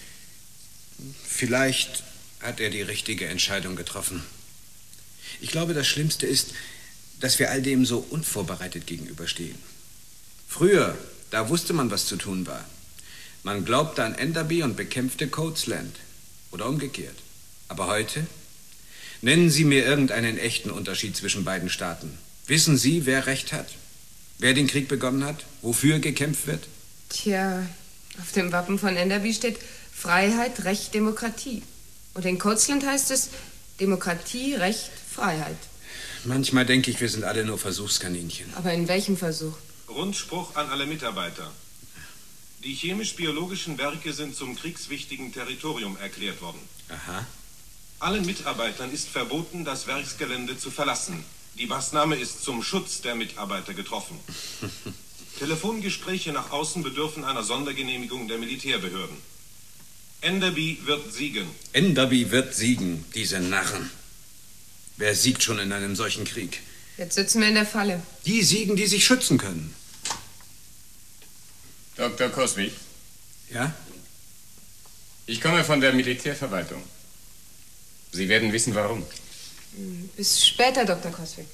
Vielleicht hat er die richtige Entscheidung getroffen. Ich glaube, das Schlimmste ist, dass wir all dem so unvorbereitet gegenüberstehen. Früher, da wusste man, was zu tun war. Man glaubte an Enderby und bekämpfte Coatsland. Oder umgekehrt. Aber heute? Nennen Sie mir irgendeinen echten Unterschied zwischen beiden Staaten. Wissen Sie, wer Recht hat? Wer den Krieg begonnen hat? Wofür gekämpft wird? Tja, auf dem Wappen von Enderby steht Freiheit, Recht, Demokratie. Und in Coatsland heißt es Demokratie, Recht, Freiheit. Manchmal denke ich, wir sind alle nur Versuchskaninchen. Aber in welchem Versuch? Rundspruch an alle Mitarbeiter. Die chemisch-biologischen Werke sind zum kriegswichtigen Territorium erklärt worden. Aha. Allen Mitarbeitern ist verboten, das Werksgelände zu verlassen. Die Maßnahme ist zum Schutz der Mitarbeiter getroffen. Telefongespräche nach außen bedürfen einer Sondergenehmigung der Militärbehörden. Enderby wird siegen. Enderby wird siegen, diese Narren. Wer siegt schon in einem solchen Krieg? Jetzt sitzen wir in der Falle. Die siegen, die sich schützen können. Da Dr. Cosby? Ja? Ich komme von der Militärverwaltung. Sie werden wissen, warum. Bis später, Dr. Cosby.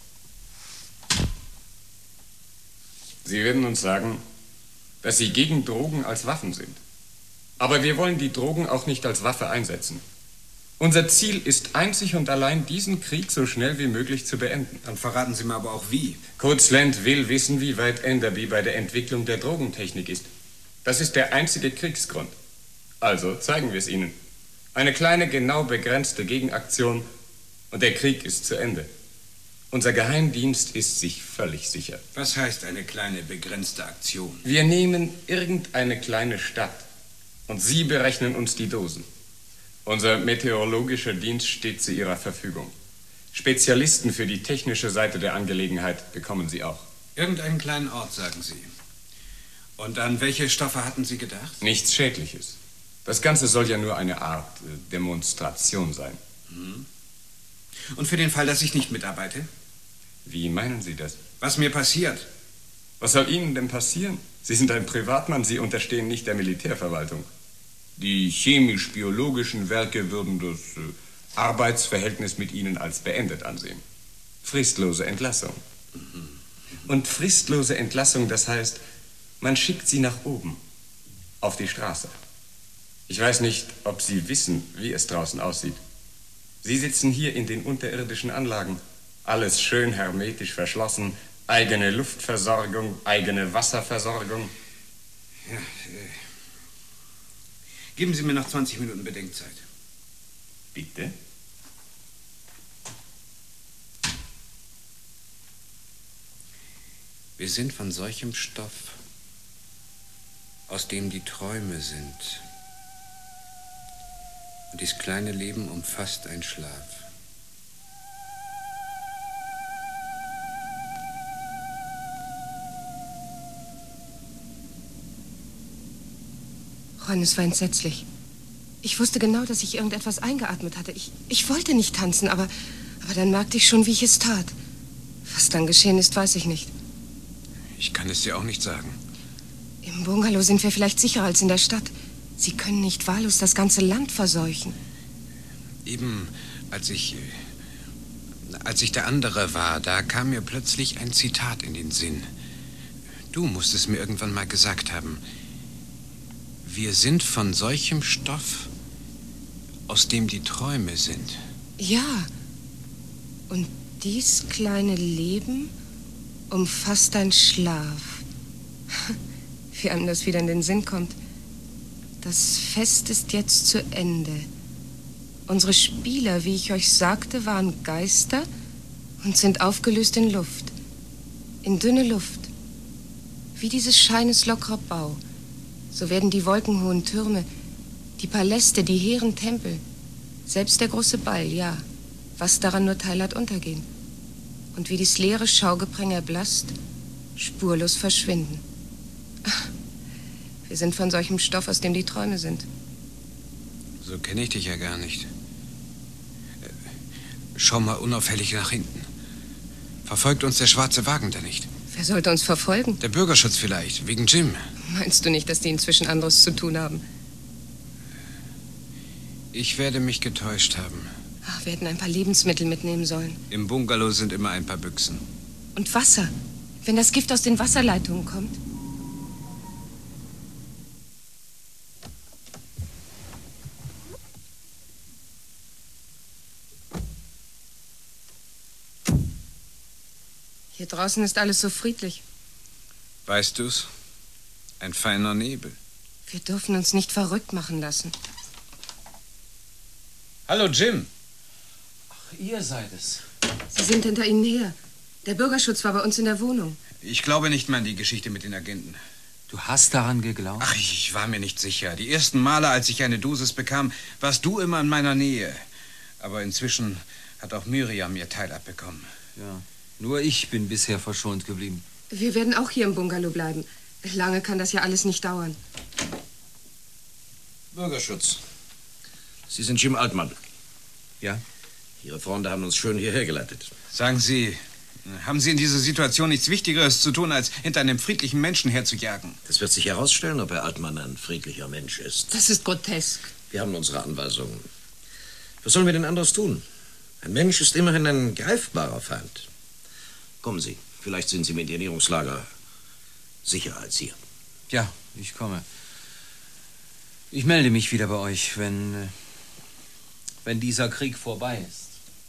Sie werden uns sagen, dass Sie gegen Drogen als Waffen sind. Aber wir wollen die Drogen auch nicht als Waffe einsetzen. Unser Ziel ist einzig und allein, diesen Krieg so schnell wie möglich zu beenden. Dann verraten Sie mir aber auch wie. Coatsland will wissen, wie weit Enderby bei der Entwicklung der Drogentechnik ist. Das ist der einzige Kriegsgrund. Also zeigen wir es Ihnen. Eine kleine, genau begrenzte Gegenaktion und der Krieg ist zu Ende. Unser Geheimdienst ist sich völlig sicher. Was heißt eine kleine, begrenzte Aktion? Wir nehmen irgendeine kleine Stadt und Sie berechnen uns die Dosen. Unser meteorologischer Dienst steht zu Ihrer Verfügung. Spezialisten für die technische Seite der Angelegenheit bekommen Sie auch. Irgendeinen kleinen Ort, sagen Sie. Und an welche Stoffe hatten Sie gedacht? Nichts Schädliches. Das Ganze soll ja nur eine Art Demonstration sein. Und für den Fall, dass ich nicht mitarbeite? Wie meinen Sie das? Was mir passiert. Was soll Ihnen denn passieren? Sie sind ein Privatmann, Sie unterstehen nicht der Militärverwaltung. Die chemisch-biologischen Werke würden das Arbeitsverhältnis mit Ihnen als beendet ansehen. Fristlose Entlassung. Und fristlose Entlassung, das heißt, man schickt Sie nach oben, auf die Straße. Ich weiß nicht, ob Sie wissen, wie es draußen aussieht. Sie sitzen hier in den unterirdischen Anlagen. Alles schön hermetisch verschlossen. Eigene Luftversorgung, eigene Wasserversorgung. Ja, geben Sie mir noch 20 Minuten Bedenkzeit. Bitte? Wir sind von solchem Stoff, aus dem die Träume sind. Und dies kleine Leben umfasst ein Schlaf. Juan, es war entsetzlich. Ich wusste genau, dass ich irgendetwas eingeatmet hatte. Ich wollte nicht tanzen, aber dann merkte ich schon, wie ich es tat. Was dann geschehen ist, weiß ich nicht. Ich kann es dir auch nicht sagen. Im Bungalow sind wir vielleicht sicherer als in der Stadt. Sie können nicht wahllos das ganze Land verseuchen. Eben als ich der andere war, da kam mir plötzlich ein Zitat in den Sinn. Du musst es mir irgendwann mal gesagt haben. Wir sind von solchem Stoff, aus dem die Träume sind. Ja. Und dies kleine Leben umfasst ein Schlaf. Wie einem das wieder in den Sinn kommt. Das Fest ist jetzt zu Ende. Unsere Spieler, wie ich euch sagte, waren Geister und sind aufgelöst in Luft. In dünne Luft. Wie dieses Scheines lockerer Bau. So werden die wolkenhohen Türme, die Paläste, die hehren Tempel, selbst der große Ball, ja, was daran nur teil hat, untergehen. Und wie dies leere Schaugepränge erblasst, spurlos verschwinden. Wir sind von solchem Stoff, aus dem die Träume sind. So kenne ich dich ja gar nicht. Schau mal unauffällig nach hinten. Verfolgt uns der schwarze Wagen da nicht? Wer sollte uns verfolgen? Der Bürgerschutz vielleicht, wegen Jim. Meinst du nicht, dass die inzwischen anderes zu tun haben? Ich werde mich getäuscht haben. Ach, wir hätten ein paar Lebensmittel mitnehmen sollen. Im Bungalow sind immer ein paar Büchsen. Und Wasser, wenn das Gift aus den Wasserleitungen kommt. Hier draußen ist alles so friedlich. Weißt du's? Ein feiner Nebel. Wir dürfen uns nicht verrückt machen lassen. Hallo, Jim. Ach, ihr seid es. Sie sind hinter Ihnen her. Der Bürgerschutz war bei uns in der Wohnung. Ich glaube nicht mehr an die Geschichte mit den Agenten. Du hast daran geglaubt? Ach, ich war mir nicht sicher. Die ersten Male, als ich eine Dosis bekam, warst du immer in meiner Nähe. Aber inzwischen hat auch Miriam ihr Teil abbekommen. Ja, nur ich bin bisher verschont geblieben. Wir werden auch hier im Bungalow bleiben. Lange kann das ja alles nicht dauern. Bürgerschutz. Sie sind Jim Altmann. Ja? Ihre Freunde haben uns schön hierher geleitet. Sagen Sie, Haben Sie in dieser Situation nichts Wichtigeres zu tun, als hinter einem friedlichen Menschen herzujagen? Es wird sich herausstellen, ob Herr Altmann ein friedlicher Mensch ist. Das ist grotesk. Wir haben unsere Anweisungen. Was sollen wir denn anderes tun? Ein Mensch ist immerhin ein greifbarer Feind. Kommen Sie, vielleicht sind Sie im Internierungslager sicherer als hier. Ja, ich komme. Ich melde mich wieder bei euch, wenn dieser Krieg vorbei ist.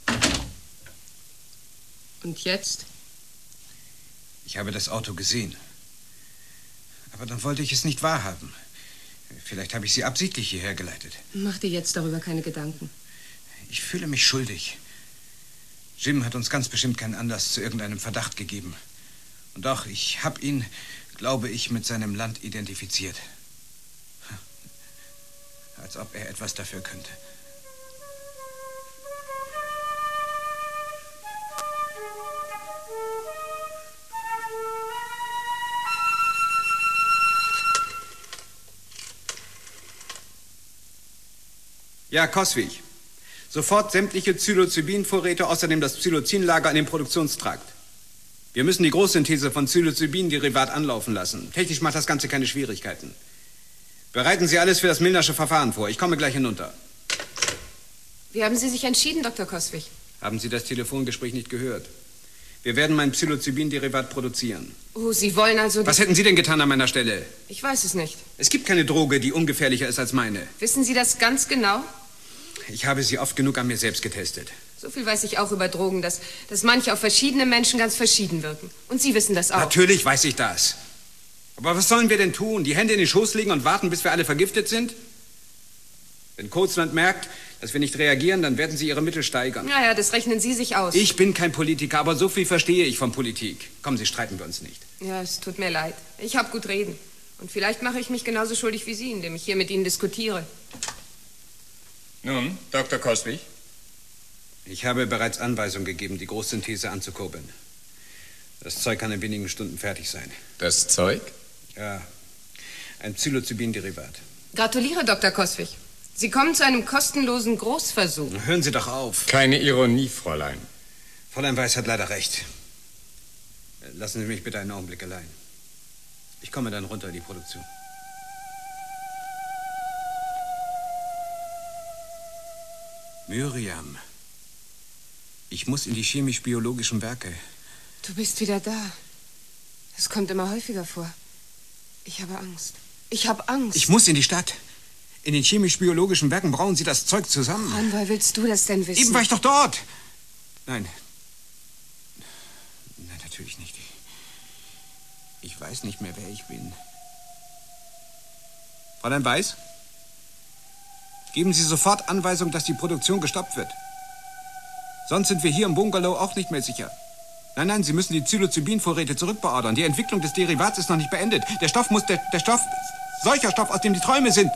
Und jetzt? Ich habe das Auto gesehen. Aber dann wollte ich es nicht wahrhaben. Vielleicht habe ich Sie absichtlich hierher geleitet. Mach dir jetzt darüber keine Gedanken. Ich fühle mich schuldig. Jim hat uns ganz bestimmt keinen Anlass zu irgendeinem Verdacht gegeben. Und doch, ich habe ihn, glaube ich, mit seinem Land identifiziert. Als ob er etwas dafür könnte. Ja, Coswig. Sofort sämtliche Psilocybin-Vorräte, außerdem das Psilocin-Lager an den Produktionstrakt. Wir müssen die Großsynthese von Psilocybin-Derivat anlaufen lassen. Technisch macht das Ganze keine Schwierigkeiten. Bereiten Sie alles für das Milnersche Verfahren vor. Ich komme gleich hinunter. Wie haben Sie sich entschieden, Dr. Coswig? Haben Sie das Telefongespräch nicht gehört? Wir werden mein Psilocybin-Derivat produzieren. Oh, Sie wollen also... Was hätten Sie denn getan an meiner Stelle? Ich weiß es nicht. Es gibt keine Droge, die ungefährlicher ist als meine. Wissen Sie das ganz genau? Ich habe sie oft genug an mir selbst getestet. So viel weiß ich auch über Drogen, dass manche auf verschiedene Menschen ganz verschieden wirken. Und Sie wissen das auch. Natürlich weiß ich das. Aber was sollen wir denn tun? Die Hände in den Schoß legen und warten, bis wir alle vergiftet sind? Wenn Coastland merkt, dass wir nicht reagieren, dann werden sie ihre Mittel steigern. Ja, das rechnen Sie sich aus. Ich bin kein Politiker, aber so viel verstehe ich von Politik. Kommen Sie, streiten wir uns nicht. Ja, es tut mir leid. Ich habe gut reden. Und vielleicht mache ich mich genauso schuldig wie Sie, indem ich hier mit Ihnen diskutiere. Nun, Dr. Coswig? Ich habe bereits Anweisung gegeben, die Großsynthese anzukurbeln. Das Zeug kann in wenigen Stunden fertig sein. Das Zeug? Ja, ein Psilocybin-Derivat. Gratuliere, Dr. Coswig. Sie kommen zu einem kostenlosen Großversuch. Hören Sie doch auf. Keine Ironie, Fräulein. Fräulein Weiß hat leider recht. Lassen Sie mich bitte einen Augenblick allein. Ich komme dann runter in die Produktion. Miriam, ich muss in die chemisch-biologischen Werke. Du bist wieder da. Es kommt immer häufiger vor. Ich habe Angst. Ich habe Angst. Ich muss in die Stadt. In den chemisch-biologischen Werken brauen Sie das Zeug zusammen. Mann, woher willst du das denn wissen? Eben war ich doch dort. Nein. Nein, natürlich nicht. Ich weiß nicht mehr, wer ich bin. Fräulein Weiß? Geben Sie sofort Anweisung, dass die Produktion gestoppt wird. Sonst sind wir hier im Bungalow auch nicht mehr sicher. Nein, nein, Sie müssen die Psilocybin-Vorräte zurückbeordern. Die Entwicklung des Derivats ist noch nicht beendet. Der Stoff muss der Stoff, solcher Stoff, aus dem die Träume sind.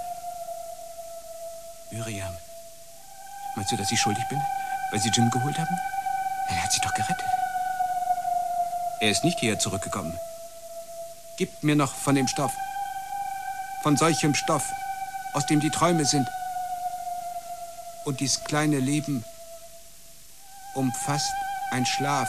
Miriam, meinst du, dass ich schuldig bin, weil Sie Jim geholt haben? Er hat Sie doch gerettet. Er ist nicht hierher zurückgekommen. Gib mir noch von dem Stoff. Von solchem Stoff, aus dem die Träume sind. Und dies kleine Leben umfasst ein Schlaf.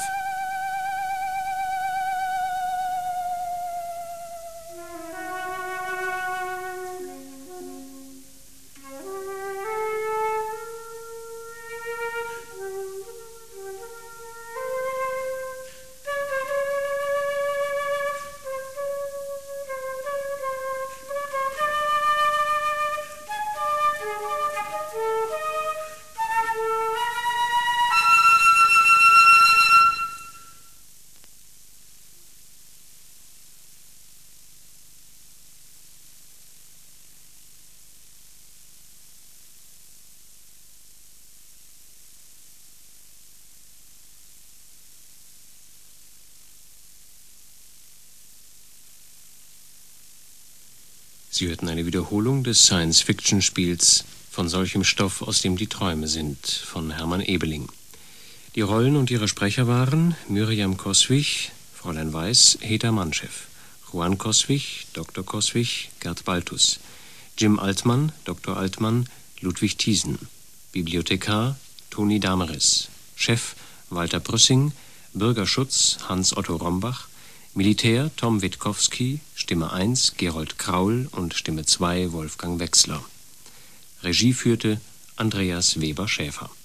Sie hörten eine Wiederholung des Science-Fiction-Spiels Von solchem Stoff, aus dem die Träume sind, von Hermann Ebeling. Die Rollen und ihre Sprecher waren Miriam Coswig, Fräulein Weiß, Heda Mannschew, Juan Coswig, Dr. Coswig, Gerd Baltus, Jim Altmann, Dr. Altmann, Ludwig Thiesen, Bibliothekar Toni Dameris, Chef Walter Brüssing, Bürgerschutz Hans-Otto Rombach, Militär Tom Witkowski, Stimme 1 Gerold Kraul und Stimme 2 Wolfgang Wechsler. Regie führte Andreas Weber-Schäfer.